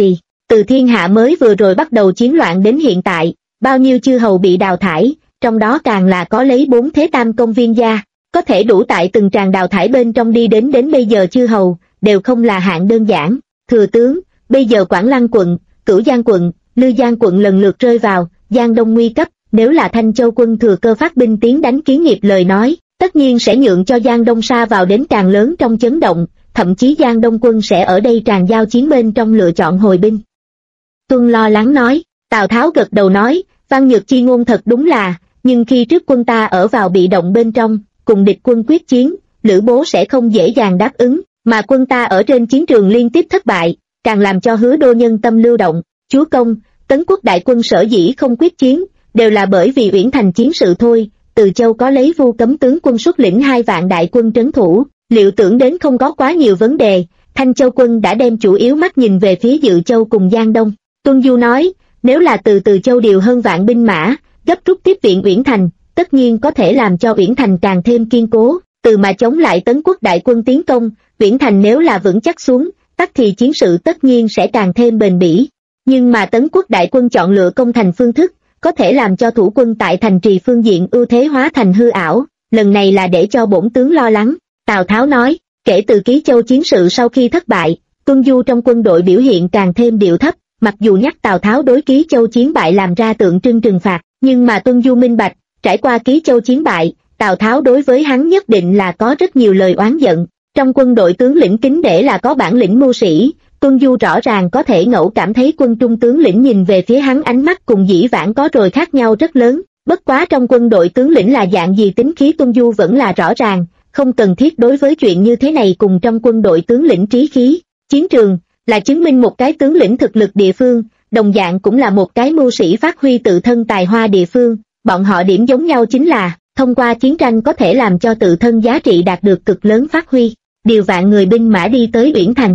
Từ thiên hạ mới vừa rồi bắt đầu chiến loạn đến hiện tại, bao nhiêu chư hầu bị đào thải, trong đó càng là có lấy 4 thế tam công viên gia, có thể đủ tại từng tràng đào thải bên trong đi đến bây giờ chư hầu, đều không là hạng đơn giản. Thừa tướng, bây giờ Quảng Lăng quận, Cửu Giang quận, Lư Giang quận lần lượt rơi vào Giang Đông nguy cấp, nếu là Thanh Châu quân thừa cơ phát binh tiến đánh Kiến Nghiệp lời nói, tất nhiên sẽ nhượng cho Giang Đông sa vào đến càng lớn trong chấn động, thậm chí Giang Đông quân sẽ ở đây tràn giao chiến bên trong lựa chọn hồi binh. Tuân lo lắng nói. Tào Tháo gật đầu nói, Văn Nhược chi ngôn thật đúng là, nhưng khi trước quân ta ở vào bị động bên trong, cùng địch quân quyết chiến, Lữ Bố sẽ không dễ dàng đáp ứng, mà quân ta ở trên chiến trường liên tiếp thất bại, càng làm cho Hứa đô nhân tâm lưu động. Chúa công, Tấn quốc đại quân sở dĩ không quyết chiến, đều là bởi vì Uyển Thành chiến sự thôi. Từ Châu có lấy Vu Cấm tướng quân xuất lĩnh 2 vạn đại quân trấn thủ, liệu tưởng đến không có quá nhiều vấn đề. Thanh Châu quân đã đem chủ yếu mắt nhìn về phía Dự Châu cùng Giang Đông. Tuân Du nói, nếu là từ Châu điều hơn vạn binh mã, gấp rút tiếp viện Uyển Thành, tất nhiên có thể làm cho Uyển Thành càng thêm kiên cố, từ mà chống lại Tấn quốc đại quân tiến công. Uyển Thành nếu là vững chắc xuống, tắc thì chiến sự tất nhiên sẽ càng thêm bền bỉ. Nhưng mà Tấn quốc đại quân chọn lựa công thành phương thức, có thể làm cho thủ quân tại thành trì phương diện ưu thế hóa thành hư ảo, lần này là để cho bổn tướng lo lắng. Tào Tháo nói, kể từ Ký Châu chiến sự sau khi thất bại, Tuân Du trong quân đội biểu hiện càng thêm điệu thấp, mặc dù nhắc Tào Tháo đối Ký Châu chiến bại làm ra tượng trưng trừng phạt, nhưng mà Tuân Du minh bạch, trải qua Ký Châu chiến bại, Tào Tháo đối với hắn nhất định là có rất nhiều lời oán giận. Trong quân đội tướng lĩnh kính để là có bản lĩnh mưu sĩ, Tuân Du rõ ràng có thể ngẫu cảm thấy quân trung tướng lĩnh nhìn về phía hắn ánh mắt cùng dĩ vãng có rồi khác nhau rất lớn. Bất quá trong quân đội tướng lĩnh là dạng gì tính khí Tuân Du vẫn là rõ ràng, không cần thiết đối với chuyện như thế này cùng trong quân đội tướng lĩnh trí khí. Chiến trường là chứng minh một cái tướng lĩnh thực lực địa phương, đồng dạng cũng là một cái mưu sĩ phát huy tự thân tài hoa địa phương. Bọn họ điểm giống nhau chính là thông qua chiến tranh có thể làm cho tự thân giá trị đạt được cực lớn phát huy. Điều vạn người binh mã đi tới Uyển Thành.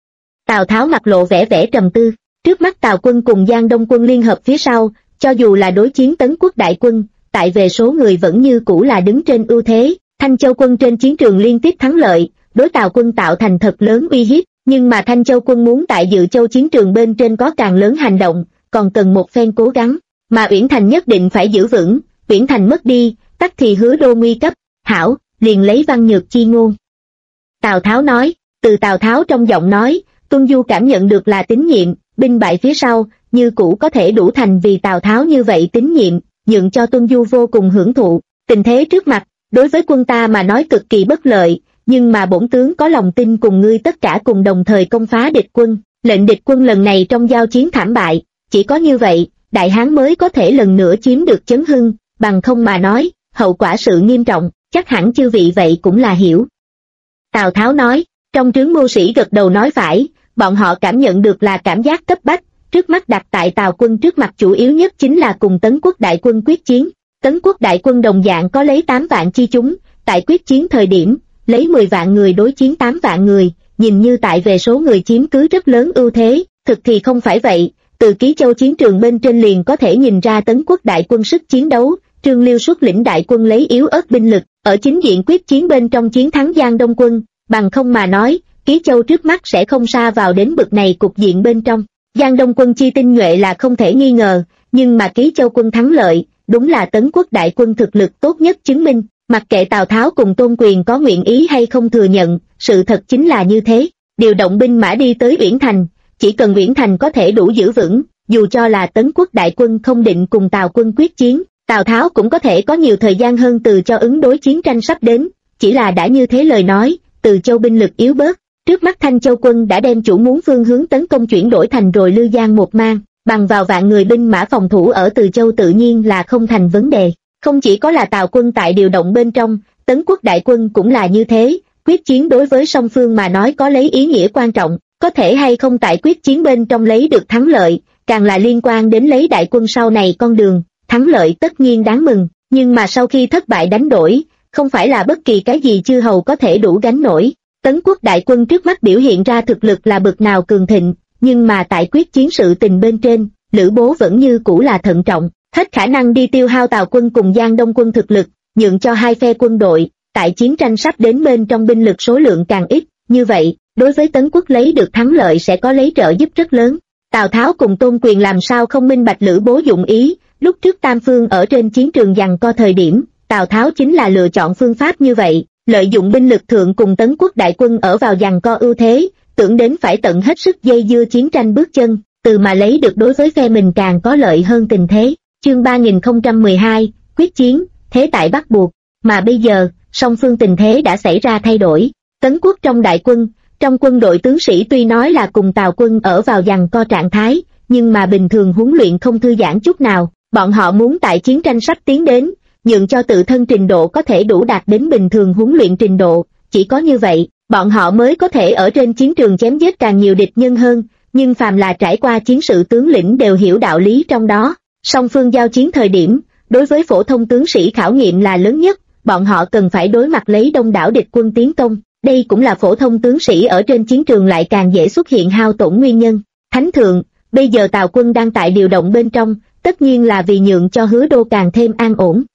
Tào Tháo mặt lộ vẻ trầm tư, trước mắt Tào quân cùng Giang Đông quân liên hợp phía sau, cho dù là đối chiến Tấn quốc đại quân, tại về số người vẫn như cũ là đứng trên ưu thế. Thanh Châu quân trên chiến trường liên tiếp thắng lợi, đối Tào quân tạo thành thật lớn uy hiếp, nhưng mà Thanh Châu quân muốn tại Dự Châu chiến trường bên trên có càng lớn hành động, còn cần một phen cố gắng, mà Uyển Thành nhất định phải giữ vững. Uyển Thành mất đi, tắc thì Hứa đô nguy cấp. Hảo, liền lấy Văn Nhược chi ngôn. Tào Tháo nói. Từ Tào Tháo trong giọng nói, Tuân Du cảm nhận được là tín nhiệm, binh bại phía sau, như cũ có thể đủ thành vì Tào Tháo như vậy tín nhiệm, nhượng cho Tuân Du vô cùng hưởng thụ. Tình thế trước mặt, đối với quân ta mà nói cực kỳ bất lợi, nhưng mà bổn tướng có lòng tin cùng ngươi tất cả cùng đồng thời công phá địch quân. Lệnh địch quân lần này trong giao chiến thảm bại, chỉ có như vậy, Đại Hán mới có thể lần nữa chiếm được chấn hưng, bằng không mà nói, hậu quả sự nghiêm trọng, chắc hẳn chư vị vậy cũng là hiểu. Tào Tháo nói. Trong trướng mưu sĩ gật đầu nói phải, bọn họ cảm nhận được là cảm giác cấp bách, trước mắt đặt tại Tào quân trước mặt chủ yếu nhất chính là cùng Tấn quốc đại quân quyết chiến. Tấn quốc đại quân đồng dạng có lấy 8 vạn chi chúng, tại quyết chiến thời điểm, lấy 10 vạn người đối chiến 8 vạn người, nhìn như tại về số người chiếm cứ rất lớn ưu thế, thực thì không phải vậy. Từ Ký Châu chiến trường bên trên liền có thể nhìn ra Tấn quốc đại quân sức chiến đấu. Trương Liêu xuất lĩnh đại quân lấy yếu ớt binh lực, ở chính diện quyết chiến bên trong chiến thắng Giang Đông quân, bằng không mà nói, Ký Châu trước mắt sẽ không sa vào đến bực này cục diện bên trong. Giang Đông quân chi tinh nhuệ là không thể nghi ngờ, nhưng mà Ký Châu quân thắng lợi, đúng là Tấn quốc đại quân thực lực tốt nhất chứng minh. Mặc kệ Tào Tháo cùng Tôn Quyền có nguyện ý hay không thừa nhận, sự thật chính là như thế. Điều động binh mã đi tới Uyển Thành, chỉ cần Uyển Thành có thể đủ giữ vững, dù cho là Tấn quốc đại quân không định cùng Tào quân quyết chiến, Tào Tháo cũng có thể có nhiều thời gian hơn Từ cho ứng đối chiến tranh sắp đến. Chỉ là đã như thế lời nói, Từ Châu binh lực yếu bớt, trước mắt Thanh Châu quân đã đem chủ muốn phương hướng tấn công chuyển đổi thành rồi Lư Giang một mang, bằng vào vạn người binh mã phòng thủ ở Từ Châu tự nhiên là không thành vấn đề. Không chỉ có là Tào quân tại điều động bên trong, Tấn quốc đại quân cũng là như thế. Quyết chiến đối với song phương mà nói có lấy ý nghĩa quan trọng, có thể hay không tại quyết chiến bên trong lấy được thắng lợi, càng là liên quan đến lấy đại quân sau này con đường. Thắng lợi tất nhiên đáng mừng, nhưng mà sau khi thất bại đánh đổi, không phải là bất kỳ cái gì chư hầu có thể đủ gánh nổi. Tấn quốc đại quân trước mắt biểu hiện ra thực lực là bực nào cường thịnh, nhưng mà tại quyết chiến sự tình bên trên, Lữ Bố vẫn như cũ là thận trọng, hết khả năng đi tiêu hao Tào quân cùng Giang Đông quân thực lực, nhượng cho hai phe quân đội, tại chiến tranh sắp đến bên trong binh lực số lượng càng ít, như vậy, đối với Tấn quốc lấy được thắng lợi sẽ có lấy trợ giúp rất lớn. Tào Tháo cùng Tôn Quyền làm sao không minh bạch Lữ Bố dụng ý, lúc trước tam phương ở trên chiến trường giằng co thời điểm, Tào Tháo chính là lựa chọn phương pháp như vậy, lợi dụng binh lực thượng cùng Tấn Quốc đại quân ở vào giằng co ưu thế, tưởng đến phải tận hết sức dây dưa chiến tranh bước chân, từ mà lấy được đối với phe mình càng có lợi hơn tình thế. Chương 3012, quyết chiến, thế tại bắt buộc, mà bây giờ, song phương tình thế đã xảy ra thay đổi. Tấn Quốc trong đại quân, trong quân đội tướng sĩ tuy nói là cùng Tào quân ở vào giằng co trạng thái, nhưng mà bình thường huấn luyện không thư giãn chút nào, bọn họ muốn tại chiến tranh sắp tiến đến, nhượng cho tự thân trình độ có thể đủ đạt đến bình thường huấn luyện trình độ, chỉ có như vậy, bọn họ mới có thể ở trên chiến trường chém giết càng nhiều địch nhân hơn, nhưng phàm là trải qua chiến sự tướng lĩnh đều hiểu đạo lý trong đó. Song phương giao chiến thời điểm, đối với phổ thông tướng sĩ khảo nghiệm là lớn nhất, bọn họ cần phải đối mặt lấy đông đảo địch quân tiến công, đây cũng là phổ thông tướng sĩ ở trên chiến trường lại càng dễ xuất hiện hao tổn nguyên nhân. Thánh thượng, bây giờ Tào quân đang tại điều động bên trong, tất nhiên là vì nhượng cho Hứa Đô càng thêm an ổn.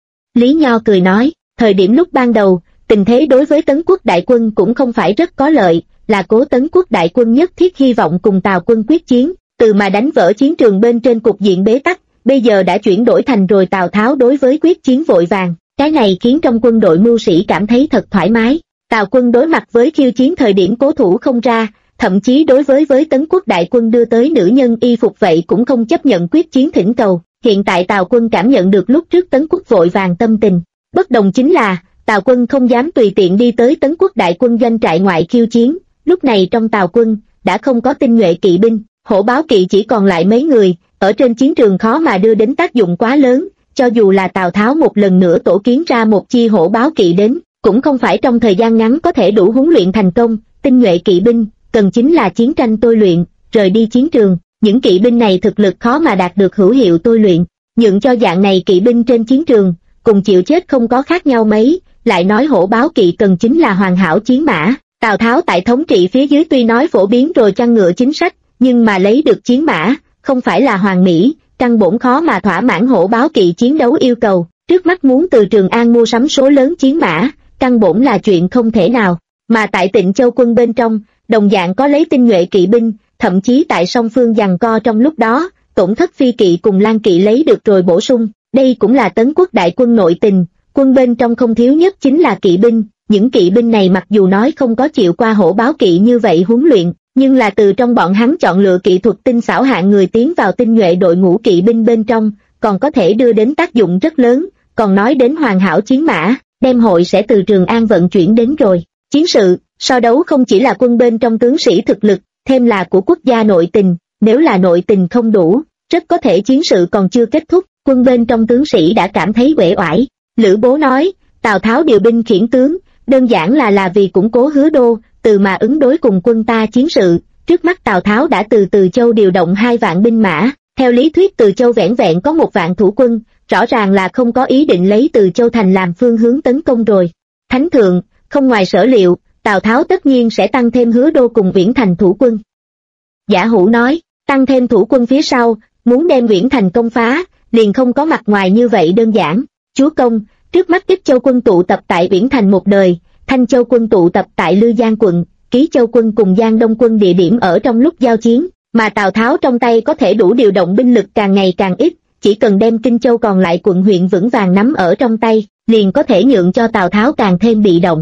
Lý Nho cười nói, thời điểm lúc ban đầu, tình thế đối với Tấn Quốc đại quân cũng không phải rất có lợi, là Cố Tấn Quốc đại quân nhất thiết hy vọng cùng Tào quân quyết chiến, từ mà đánh vỡ chiến trường bên trên cục diện bế tắc, bây giờ đã chuyển đổi thành rồi Tào Tháo đối với quyết chiến vội vàng, cái này khiến trong quân đội mưu sĩ cảm thấy thật thoải mái. Tào quân đối mặt với khiêu chiến thời điểm cố thủ không ra, thậm chí đối với Tấn Quốc đại quân đưa tới nữ nhân y phục vậy cũng không chấp nhận quyết chiến thỉnh cầu. Hiện tại Tào quân cảm nhận được lúc trước Tấn Quốc vội vàng tâm tình, bất đồng chính là Tào quân không dám tùy tiện đi tới Tấn Quốc đại quân doanh trại ngoại khiêu chiến, lúc này trong Tào quân đã không có tinh nhuệ kỵ binh, hổ báo kỵ chỉ còn lại mấy người, ở trên chiến trường khó mà đưa đến tác dụng quá lớn, cho dù là Tào Tháo một lần nữa tổ kiến ra một chi hổ báo kỵ đến, cũng không phải trong thời gian ngắn có thể đủ huấn luyện thành công. Tinh nhuệ kỵ binh cần chính là chiến tranh tôi luyện, rời đi chiến trường, những kỵ binh này thực lực khó mà đạt được hữu hiệu tôi luyện, nhượng cho dạng này kỵ binh trên chiến trường, cùng chịu chết không có khác nhau mấy. Lại nói hổ báo kỵ cần chính là hoàn hảo chiến mã. Tào Tháo tại thống trị phía dưới tuy nói phổ biến rồi chăn ngựa chính sách, nhưng mà lấy được chiến mã, không phải là hoàn mỹ, căn bổn khó mà thỏa mãn hổ báo kỵ chiến đấu yêu cầu. Trước mắt muốn từ Trường An mua sắm số lớn chiến mã, căn bổn là chuyện không thể nào. Mà tại Tịnh Châu quân bên trong, đồng dạng có lấy tinh nhuệ kỵ binh, thậm chí tại song phương giằng co trong lúc đó, Tổn Thất Phi kỵ cùng Lan kỵ lấy được rồi bổ sung. Đây cũng là Tấn Quốc đại quân nội tình, quân bên trong không thiếu nhất chính là kỵ binh. Những kỵ binh này mặc dù nói không có chịu qua hổ báo kỵ như vậy huấn luyện, nhưng là từ trong bọn hắn chọn lựa kỹ thuật tinh xảo hạng người tiến vào tinh nhuệ đội ngũ kỵ binh bên trong, còn có thể đưa đến tác dụng rất lớn. Còn nói đến hoàn hảo chiến mã, đem hội sẽ từ Trường An vận chuyển đến rồi. Chiến sự, so đấu không chỉ là quân bên trong tướng sĩ thực lực, thêm là của quốc gia nội tình, nếu là nội tình không đủ, rất có thể chiến sự còn chưa kết thúc, quân bên trong tướng sĩ đã cảm thấy uể oải. Lữ Bố nói, Tào Tháo điều binh khiển tướng, đơn giản là vì củng cố Hứa Đô, từ mà ứng đối cùng quân ta chiến sự. Trước mắt Tào Tháo đã từ Từ Châu điều động 2 vạn binh mã, theo lý thuyết Từ Châu vẻn vẹn có 1 vạn thủ quân, rõ ràng là không có ý định lấy Từ Châu thành làm phương hướng tấn công rồi. Thánh thượng, không ngoài sở liệu, Tào Tháo tất nhiên sẽ tăng thêm Hứa Đô cùng Uyển Thành thủ quân. Giả Hữu nói, tăng thêm thủ quân phía sau, muốn đem Uyển Thành công phá, liền không có mặt ngoài như vậy đơn giản. Chúa công, trước mắt Kích Châu quân tụ tập tại Uyển Thành một đời, Thanh Châu quân tụ tập tại Lư Giang quận, Ký Châu quân cùng Giang Đông quân địa điểm ở trong lúc giao chiến, mà Tào Tháo trong tay có thể đủ điều động binh lực càng ngày càng ít, chỉ cần đem Kinh Châu còn lại quận huyện vững vàng nắm ở trong tay, liền có thể nhượng cho Tào Tháo càng thêm bị động.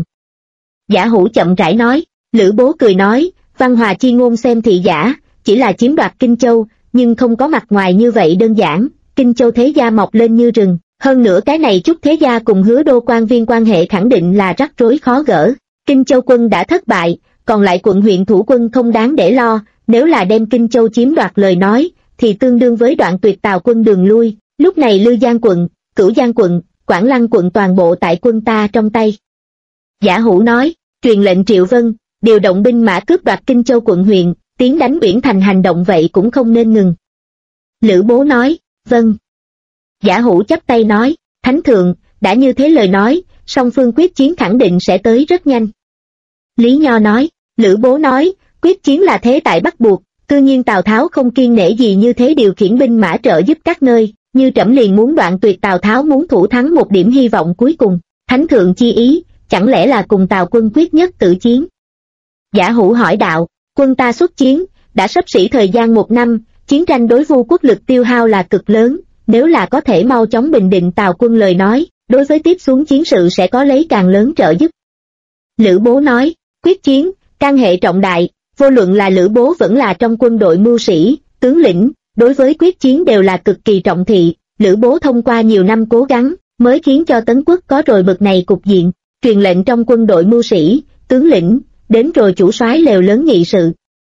Giả Hữu chậm rãi nói. Lữ Bố cười nói, văn hòa chi ngôn xem thị giả, chỉ là chiếm đoạt Kinh Châu, nhưng không có mặt ngoài như vậy đơn giản. Kinh Châu thế gia mọc lên như rừng, hơn nữa cái này chút thế gia cùng Hứa Đô quan viên quan hệ khẳng định là rắc rối khó gỡ. Kinh Châu quân đã thất bại, còn lại quận huyện thủ quân không đáng để lo, nếu là đem Kinh Châu chiếm đoạt lời nói, thì tương đương với đoạn tuyệt Tào quân đường lui. Lúc này Lư Giang quận, Cửu Giang quận, Quảng Lăng quận toàn bộ tại quân ta trong tay. Giả Hữu nói, truyền lệnh Triệu Vân, điều động binh mã cướp đoạt Kinh Châu quận huyện, tiến đánh Uyển Thành hành động vậy cũng không nên ngừng. Lữ Bố nói, vâng. Giả Hữu chắp tay nói, Thánh thượng, đã như thế lời nói, song phương quyết chiến khẳng định sẽ tới rất nhanh. Lý Nho nói, Lữ Bố nói, quyết chiến là thế tại bắt buộc, tự nhiên Tào Tháo không kiêng nể gì như thế điều khiển binh mã trợ giúp các nơi, như trẫm liền muốn đoạn tuyệt Tào Tháo muốn thủ thắng một điểm hy vọng cuối cùng. Thánh thượng chi ý, chẳng lẽ là cùng Tào quân quyết nhất tử chiến? Giả Hữu hỏi đạo, quân ta xuất chiến, đã sắp xỉ thời gian 1 năm, chiến tranh đối Vu quốc lực tiêu hao là cực lớn, nếu là có thể mau chóng bình định Tào quân lời nói, đối với tiếp xuống chiến sự sẽ có lấy càng lớn trợ giúp. Lữ Bố nói, quyết chiến, can hệ trọng đại, vô luận là Lữ Bố vẫn là trong quân đội mưu sĩ, tướng lĩnh, đối với quyết chiến đều là cực kỳ trọng thị. Lữ Bố thông qua nhiều năm cố gắng, mới khiến cho Tấn quốc có rồi bực này cục diện, truyền lệnh trong quân đội mưu sĩ, tướng lĩnh, đến rồi chủ soái lều lớn nghị sự.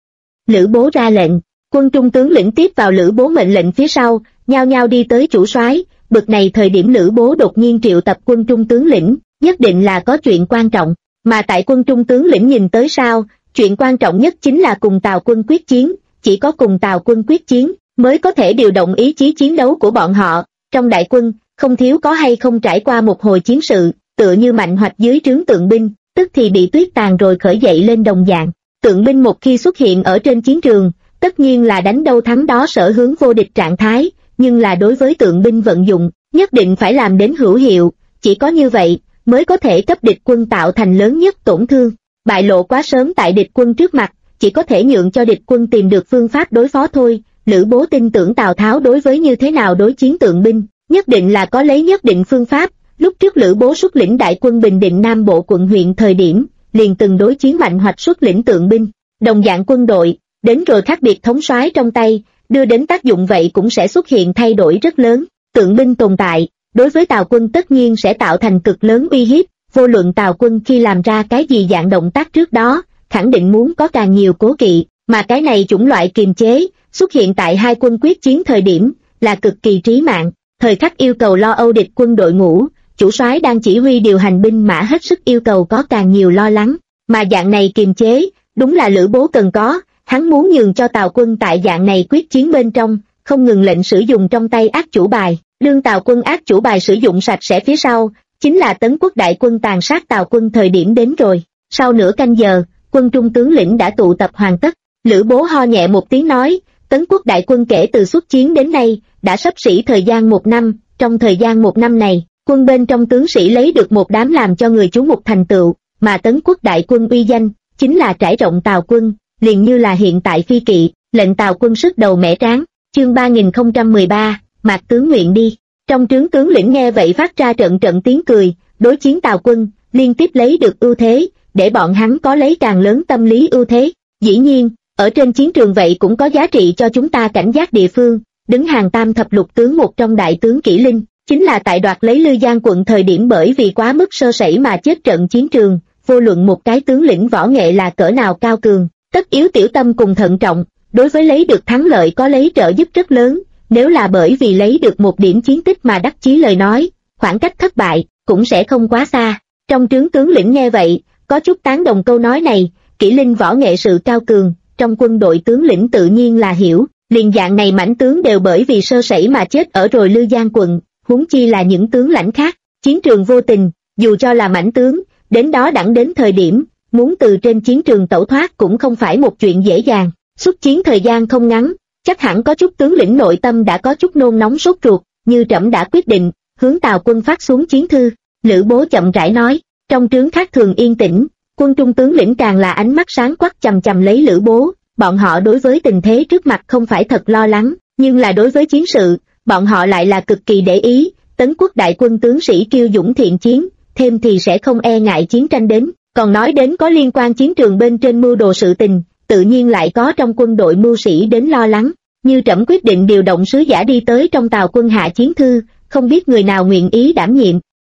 Lữ Bố ra lệnh, quân trung tướng lĩnh tiếp vào Lữ Bố mệnh lệnh phía sau, nhao nhao đi tới chủ soái. Bực này thời điểm Lữ Bố đột nhiên triệu tập quân trung tướng lĩnh, nhất định là có chuyện quan trọng, mà tại quân trung tướng lĩnh nhìn tới sao, chuyện quan trọng nhất chính là cùng Tào quân quyết chiến, chỉ có cùng Tào quân quyết chiến, mới có thể điều động ý chí chiến đấu của bọn họ. Trong đại quân, không thiếu có hay không trải qua một hồi chiến sự, tựa như Mạnh Hoạch dưới trướng Tượng binh, tức thì bị tuyết tàn rồi khởi dậy lên đồng dạng. Tượng binh một khi xuất hiện ở trên chiến trường, tất nhiên là đánh đâu thắng đó sở hướng vô địch trạng thái, nhưng là đối với tượng binh vận dụng, nhất định phải làm đến hữu hiệu, chỉ có như vậy, mới có thể cấp địch quân tạo thành lớn nhất tổn thương. Bại lộ quá sớm tại địch quân trước mặt, chỉ có thể nhượng cho địch quân tìm được phương pháp đối phó thôi. Lữ Bố tin tưởng Tào Tháo đối với như thế nào đối chiến tượng binh, nhất định là có lấy nhất định phương pháp. Lúc trước Lữ Bố xuất lĩnh đại quân bình định Nam Bộ quận huyện thời điểm, liền từng đối chiến Mạnh Hoạch xuất lĩnh tượng binh, đồng dạng quân đội, đến rồi khác biệt thống soái trong tay, đưa đến tác dụng vậy cũng sẽ xuất hiện thay đổi rất lớn. Tượng binh tồn tại, đối với Tào quân tất nhiên sẽ tạo thành cực lớn uy hiếp, vô luận Tào quân khi làm ra cái gì dạng động tác trước đó, khẳng định muốn có càng nhiều cố kỵ, mà cái này chủng loại kiềm chế, xuất hiện tại hai quân quyết chiến thời điểm, là cực kỳ trí mạng. Thời khắc yêu cầu lo âu địch quân đội ngũ, chủ soái đang chỉ huy điều hành binh mã hết sức yêu cầu có càng nhiều lo lắng, mà dạng này kiềm chế, đúng là Lữ Bố cần có. Hắn muốn nhường cho Tào quân tại dạng này quyết chiến bên trong, không ngừng lệnh sử dụng trong tay ác chủ bài. Đương Tào quân ác chủ bài sử dụng sạch sẽ phía sau, chính là Tấn quốc đại quân tàn sát Tào quân thời điểm đến rồi. Sau nửa canh giờ, quân trung tướng lĩnh đã tụ tập hoàn tất. Lữ Bố ho nhẹ một tiếng nói, Tấn quốc đại quân kể từ xuất chiến đến nay, đã sắp xỉ thời gian 1 năm. Trong thời gian 1 năm này, quân bên trong tướng sĩ lấy được một đám làm cho người chú mục thành tựu, mà Tấn quốc đại quân uy danh, chính là trải rộng Tào quân, liền như là hiện tại phi kỵ, lệnh Tào quân sức đầu mẻ tráng. Chương 3013, Mạc tướng nguyện đi. Trong trướng tướng lĩnh nghe vậy phát ra trận trận tiếng cười, đối chiến Tào quân, liên tiếp lấy được ưu thế, để bọn hắn có lấy càng lớn tâm lý ưu thế. Dĩ nhiên, ở trên chiến trường vậy cũng có giá trị cho chúng ta cảnh giác địa phương. Đứng hàng tam thập lục tướng một trong đại tướng Kỷ Linh, chính là tại đoạt lấy Lư Giang quận thời điểm bởi vì quá mức sơ sẩy mà chết trận chiến trường. Vô luận một cái tướng lĩnh võ nghệ là cỡ nào cao cường, tất yếu tiểu tâm cùng thận trọng, đối với lấy được thắng lợi có lấy trợ giúp rất lớn. Nếu là bởi vì lấy được một điểm chiến tích mà đắc chí lời nói, khoảng cách thất bại cũng sẽ không quá xa. Trong trướng tướng lĩnh nghe vậy, có chút tán đồng câu nói này. Kỷ Linh võ nghệ sự cao cường, trong quân đội tướng lĩnh tự nhiên là hiểu, liền dạng này mãnh tướng đều bởi vì sơ sẩy mà chết ở rồi Lư Giang quận, huống chi là những tướng lãnh khác. Chiến trường vô tình, dù cho là mãnh tướng, đến đó đẳng đến thời điểm, muốn từ trên chiến trường tẩu thoát cũng không phải một chuyện dễ dàng. Xuất chiến thời gian không ngắn, chắc hẳn có chút tướng lĩnh nội tâm đã có chút nôn nóng sốt ruột, như trẫm đã quyết định, hướng Tào quân phát xuống chiến thư. Lữ Bố chậm rãi nói, trong trướng khác thường yên tĩnh, quân trung tướng lĩnh càng là ánh mắt sáng quắc chằm chằm lấy Lữ Bố. Bọn họ đối với tình thế trước mặt không phải thật lo lắng, nhưng là đối với chiến sự, bọn họ lại là cực kỳ để ý. Tấn quốc đại quân tướng sĩ kiêu dũng thiện chiến, thêm thì sẽ không e ngại chiến tranh đến, còn nói đến có liên quan chiến trường bên trên mưu đồ sự tình, tự nhiên lại có trong quân đội mưu sĩ đến lo lắng. Như trẫm quyết định điều động sứ giả đi tới trong Tào quân hạ chiến thư, không biết người nào nguyện ý đảm nhiệm.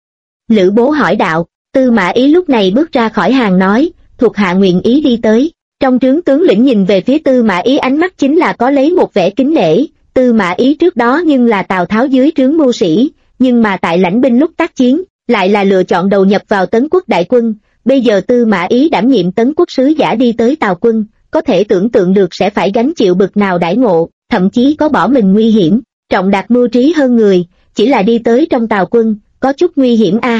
Lữ Bố hỏi đạo. Tư Mã Ý lúc này bước ra khỏi hàng nói, thuộc hạ nguyện ý đi tới. Trong trướng tướng lĩnh nhìn về phía Tư Mã Ý ánh mắt chính là có lấy một vẻ kính nể. Tư Mã Ý trước đó nhưng là Tào Tháo dưới trướng mưu sĩ, nhưng mà tại lãnh binh lúc tác chiến, lại là lựa chọn đầu nhập vào Tấn quốc đại quân. Bây giờ Tư Mã Ý đảm nhiệm Tấn quốc sứ giả đi tới Tào quân, có thể tưởng tượng được sẽ phải gánh chịu bực nào đãi ngộ, thậm chí có bỏ mình nguy hiểm. Trọng đạt mưu trí hơn người, chỉ là đi tới trong Tào quân, có chút nguy hiểm a.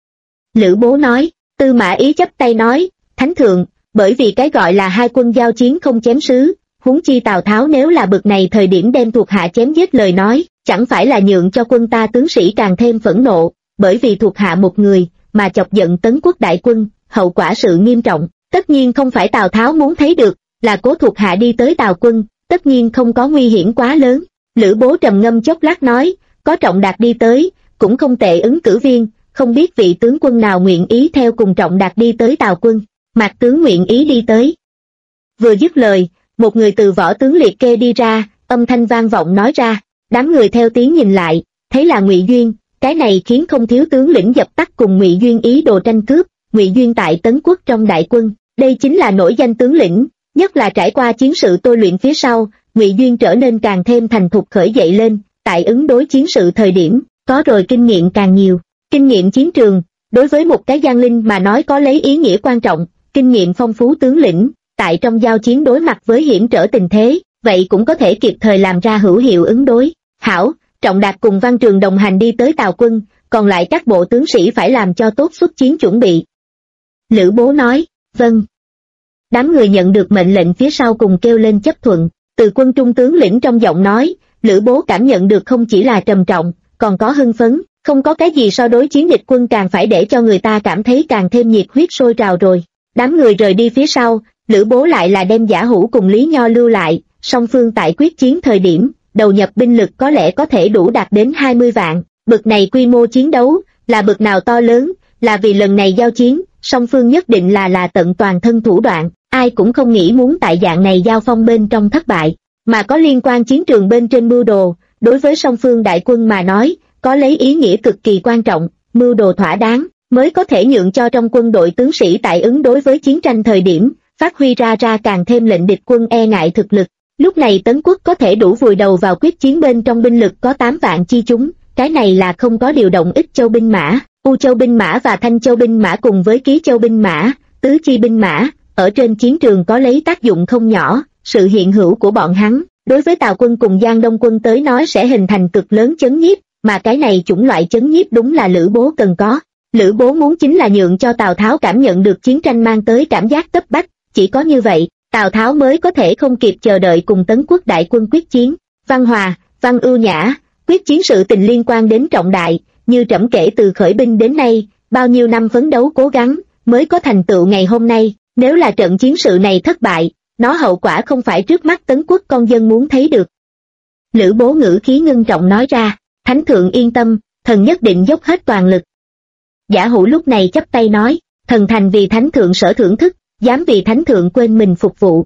Lữ Bố nói. Tư Mã Ý chắp tay nói, Thánh thượng, bởi vì cái gọi là hai quân giao chiến không chém sứ, huống chi Tào Tháo nếu là bực này thời điểm đem thuộc hạ chém giết lời nói, chẳng phải là nhượng cho quân ta tướng sĩ càng thêm phẫn nộ, bởi vì thuộc hạ một người mà chọc giận Tấn quốc đại quân, hậu quả sự nghiêm trọng, tất nhiên không phải Tào Tháo muốn thấy được. là Cố thuộc hạ đi tới Tào quân, tất nhiên không có nguy hiểm quá lớn. Lữ Bố trầm ngâm chốc lát nói, có Trọng Đạt đi tới, cũng không tệ ứng cử viên, không biết vị tướng quân nào nguyện ý theo cùng Trọng Đạt đi tới Tào quân. Mạc tướng nguyện ý đi tới. Vừa dứt lời, một người từ võ tướng liệt kê đi ra, âm thanh vang vọng nói ra. Đám người theo tiếng nhìn lại, thấy là Ngụy Duyên. Cái này khiến không thiếu tướng lĩnh dập tắt cùng Ngụy Duyên ý đồ tranh cướp. Ngụy Duyên tại Tấn Quốc trong đại quân, đây chính là nổi danh tướng lĩnh, nhất là trải qua chiến sự tôi luyện phía sau, Ngụy Duyên trở nên càng thêm thành thục khởi dậy lên, tại ứng đối chiến sự thời điểm, có rồi kinh nghiệm càng nhiều. Kinh nghiệm chiến trường, đối với một cái gian linh mà nói có lấy ý nghĩa quan trọng, kinh nghiệm phong phú tướng lĩnh, tại trong giao chiến đối mặt với hiểm trở tình thế, vậy cũng có thể kịp thời làm ra hữu hiệu ứng đối. Hảo, Trọng Đạt cùng Văn Trường đồng hành đi tới Tào quân, còn lại các bộ tướng sĩ phải làm cho tốt xuất chiến chuẩn bị. Lữ Bố nói, vâng. Đám người nhận được mệnh lệnh phía sau cùng kêu lên chấp thuận. Từ quân trung tướng lĩnh trong giọng nói, Lữ Bố cảm nhận được không chỉ là trầm trọng, còn có hưng phấn, không có cái gì so đối chiến địch quân càng phải để cho người ta cảm thấy càng thêm nhiệt huyết sôi trào rồi. Đám người rời đi phía sau, Lữ Bố lại là đem Giả Hữu cùng Lý Nho lưu lại, song phương tại quyết chiến thời điểm, đầu nhập binh lực có lẽ có thể đủ đạt đến 20 vạn, bực này quy mô chiến đấu, là bực nào to lớn, là vì lần này giao chiến, song phương nhất định là tận toàn thân thủ đoạn, ai cũng không nghĩ muốn tại dạng này giao phong bên trong thất bại, mà có liên quan chiến trường bên trên mưu đồ, đối với song phương đại quân mà nói, có lấy ý nghĩa cực kỳ quan trọng, mưu đồ thỏa đáng, mới có thể nhượng cho trong quân đội tướng sĩ tại ứng đối với chiến tranh thời điểm, phát huy ra càng thêm lệnh địch quân e ngại thực lực. Lúc này Tấn Quốc có thể đủ vùi đầu vào quyết chiến bên trong binh lực có 8 vạn chi chúng, cái này là không có điều động Ích Châu binh mã, U Châu binh mã và Thanh Châu binh mã cùng với Ký Châu binh mã, Tứ Chi binh mã, ở trên chiến trường có lấy tác dụng không nhỏ, sự hiện hữu của bọn hắn, đối với Tào quân cùng Giang Đông quân tới nói sẽ hình thành cực lớn chấn nhiếp, mà cái này chủng loại chấn nhiếp đúng là Lữ Bố cần có. Lữ Bố muốn chính là nhượng cho Tào Tháo cảm nhận được chiến tranh mang tới cảm giác cấp bách, chỉ có như vậy, Tào Tháo mới có thể không kịp chờ đợi cùng Tấn Quốc đại quân quyết chiến. Văn Hòa, Văn Ưu Nhã, quyết chiến sự tình liên quan đến trọng đại, như trẫm kể từ khởi binh đến nay, bao nhiêu năm phấn đấu cố gắng, mới có thành tựu ngày hôm nay, nếu là trận chiến sự này thất bại, nó hậu quả không phải trước mắt Tấn Quốc con dân muốn thấy được. Lữ Bố ngữ khí ngưng trọng nói ra, Thánh thượng yên tâm, thần nhất định dốc hết toàn lực. Giả Hữu lúc này chắp tay nói, thần thành vì Thánh thượng sở thưởng thức, dám vì Thánh thượng quên mình phục vụ.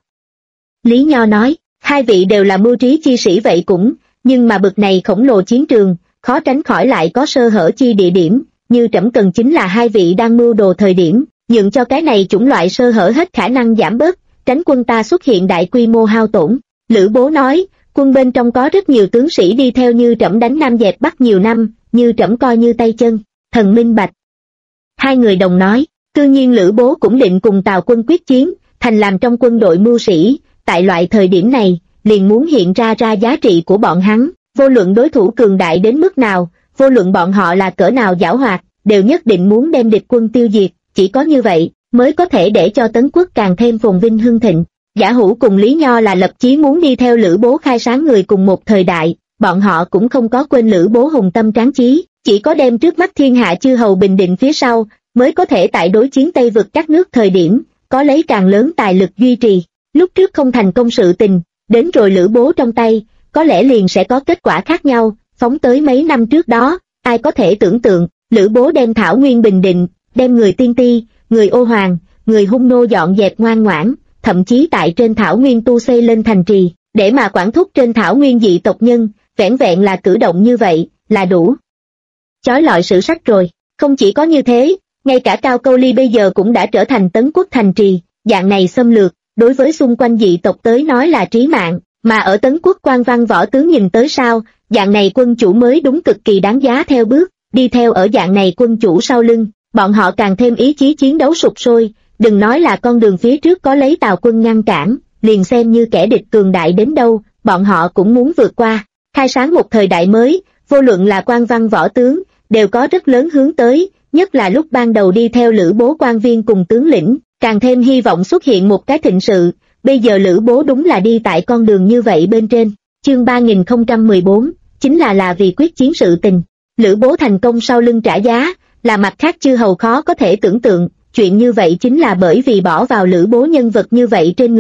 Lý Nho nói, hai vị đều là mưu trí chi sĩ vậy cũng, nhưng mà bực này khổng lồ chiến trường, khó tránh khỏi lại có sơ hở chi địa điểm, như trẫm cần chính là hai vị đang mưu đồ thời điểm, nhượng cho cái này chủng loại sơ hở hết khả năng giảm bớt, tránh quân ta xuất hiện đại quy mô hao tổn. Lữ Bố nói, quân bên trong có rất nhiều tướng sĩ đi theo như trẫm đánh Nam dẹp Bắc nhiều năm, như trẫm coi như tay chân, thần minh bạch. Hai người đồng nói, tự nhiên Lữ Bố cũng định cùng Tào quân quyết chiến, thành làm trong quân đội mưu sĩ, tại loại thời điểm này, liền muốn hiện ra giá trị của bọn hắn, vô luận đối thủ cường đại đến mức nào, vô luận bọn họ là cỡ nào giảo hoạt, đều nhất định muốn đem địch quân tiêu diệt, chỉ có như vậy, mới có thể để cho Tấn Quốc càng thêm phồn vinh hưng thịnh. Giả Hữu cùng Lý Nho là lập chí muốn đi theo Lữ Bố khai sáng người cùng một thời đại, bọn họ cũng không có quên Lữ Bố hùng tâm tráng chí, chỉ có đem trước mắt thiên hạ chư hầu bình định phía sau, mới có thể tại đối chiến Tây vực các nước thời điểm, có lấy càng lớn tài lực duy trì. Lúc trước không thành công sự tình, đến rồi Lữ Bố trong tay, có lẽ liền sẽ có kết quả khác nhau, phóng tới mấy năm trước đó, ai có thể tưởng tượng, Lữ Bố đem Thảo Nguyên bình định, đem người Tiên Ti, người Ô Hoàng, người Hung Nô dọn dẹp ngoan ngoãn, thậm chí tại trên Thảo Nguyên tu xây lên thành trì, để mà quản thúc trên Thảo Nguyên dị tộc nhân, vẻn vẹn là cử động như vậy, là đủ chói lọi sử sách rồi. Không chỉ có như thế, ngay cả Cao Câu Ly bây giờ cũng đã trở thành Tấn Quốc thành trì, dạng này xâm lược, đối với xung quanh dị tộc tới nói là trí mạng, mà ở Tấn Quốc quan văn võ tướng nhìn tới sao, dạng này quân chủ mới đúng cực kỳ đáng giá theo bước, đi theo ở dạng này quân chủ sau lưng, bọn họ càng thêm ý chí chiến đấu sục sôi, đừng nói là con đường phía trước có lấy Tào quân ngăn cản, liền xem như kẻ địch cường đại đến đâu, bọn họ cũng muốn vượt qua, khai sáng một thời đại mới, vô luận là quan văn võ tướng, đều có rất lớn hướng tới, nhất là lúc ban đầu đi theo Lữ Bố quan viên cùng tướng lĩnh, càng thêm hy vọng xuất hiện một cái thịnh sự, bây giờ Lữ Bố đúng là đi tại con đường như vậy bên trên. Chương 3014, chính là vì quyết chiến sự tình. Lữ Bố thành công sau lưng trả giá, là mặt khác chư hầu khó có thể tưởng tượng, chuyện như vậy chính là bởi vì bỏ vào Lữ Bố nhân vật như vậy trên người,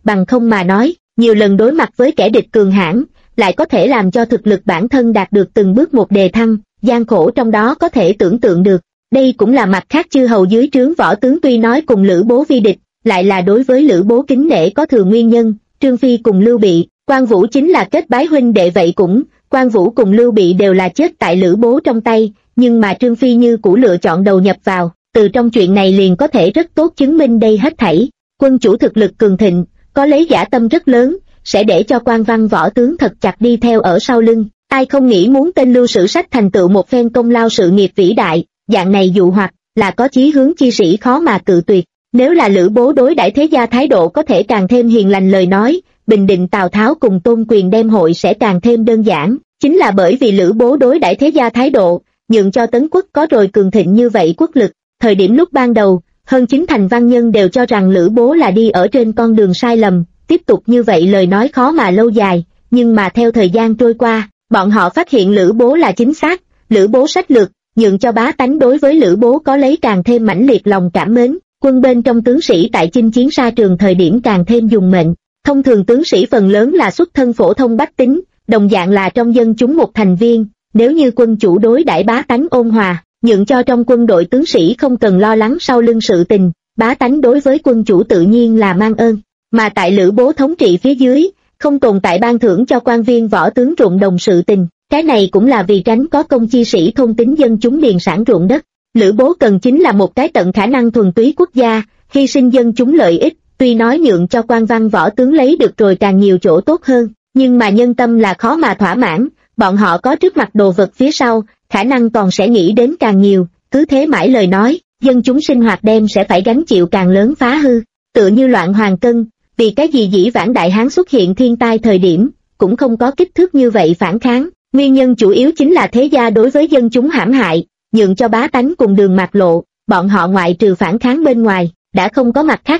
bằng không mà nói, nhiều lần đối mặt với kẻ địch cường hãn, lại có thể làm cho thực lực bản thân đạt được từng bước một đề thăng, gian khổ trong đó có thể tưởng tượng được. Đây cũng là mặt khác chư hầu dưới trướng võ tướng tuy nói cùng Lữ Bố vi địch, lại là đối với Lữ Bố kính nể có thừa nguyên nhân. Trương Phi cùng Lưu Bị, Quan Vũ chính là kết bái huynh đệ, vậy cũng, Quan Vũ cùng Lưu Bị đều là chết tại Lữ Bố trong tay, nhưng mà Trương Phi như cũ lựa chọn đầu nhập vào, từ trong chuyện này liền có thể rất tốt chứng minh đây hết thảy. Quân chủ thực lực cường thịnh, có lấy dã tâm rất lớn, sẽ để cho quan văn võ tướng thật chặt đi theo ở sau lưng. Ai không nghĩ muốn tên Lưu Sử Sách thành tựu một phen công lao sự nghiệp vĩ đại, dạng này dụ hoặc là có chí hướng chi sĩ khó mà cự tuyệt. Nếu là Lữ Bố đối đãi thế gia thái độ có thể càng thêm hiền lành lời nói, bình định Tào Tháo cùng Tôn Quyền đem hội sẽ càng thêm đơn giản. Chính là bởi vì Lữ Bố đối đãi thế gia thái độ, nhượng cho Tấn quốc có rồi cường thịnh như vậy quốc lực. Thời điểm lúc ban đầu, hơn 9thành văn nhân đều cho rằng Lữ Bố là đi ở trên con đường sai lầm, tiếp tục như vậy lời nói khó mà lâu dài, nhưng mà theo thời gian trôi qua, bọn họ phát hiện Lữ Bố là chính xác. Lữ Bố sách lược, nhượng cho bá tánh đối với Lữ Bố có lấy càng thêm mãnh liệt lòng cảm mến. Quân bên trong tướng sĩ tại chinh chiến xa trường thời điểm càng thêm dùng mệnh. Thông thường tướng sĩ phần lớn là xuất thân phổ thông bách tính, đồng dạng là trong dân chúng một thành viên. Nếu như quân chủ đối đãi bá tánh ôn hòa, nhượng cho trong quân đội tướng sĩ không cần lo lắng sau lưng sự tình, bá tánh đối với quân chủ tự nhiên là mang ơn. Mà tại Lữ Bố thống trị phía dưới, không tồn tại ban thưởng cho quan viên võ tướng ruộng đồng sự tình. Cái này cũng là vì tránh có công chi sĩ thôn tính dân chúng điền sản ruộng đất. Lữ Bố cần chính là một cái tận khả năng thuần túy quốc gia, hy sinh dân chúng lợi ích, tuy nói nhượng cho quan văn võ tướng lấy được rồi càng nhiều chỗ tốt hơn, nhưng mà nhân tâm là khó mà thỏa mãn, bọn họ có trước mặt đồ vật phía sau, khả năng còn sẽ nghĩ đến càng nhiều, cứ thế mãi lời nói, dân chúng sinh hoạt đem sẽ phải gánh chịu càng lớn phá hư, tựa như loạn hoàng cân, vì cái gì dĩ vãng Đại Hán xuất hiện thiên tai thời điểm, cũng không có kích thước như vậy phản kháng, nguyên nhân chủ yếu chính là thế gia đối với dân chúng hãm hại, nhượng cho bá tánh cùng đường mạt lộ, bọn họ ngoại trừ phản kháng bên ngoài, đã không có mặt khác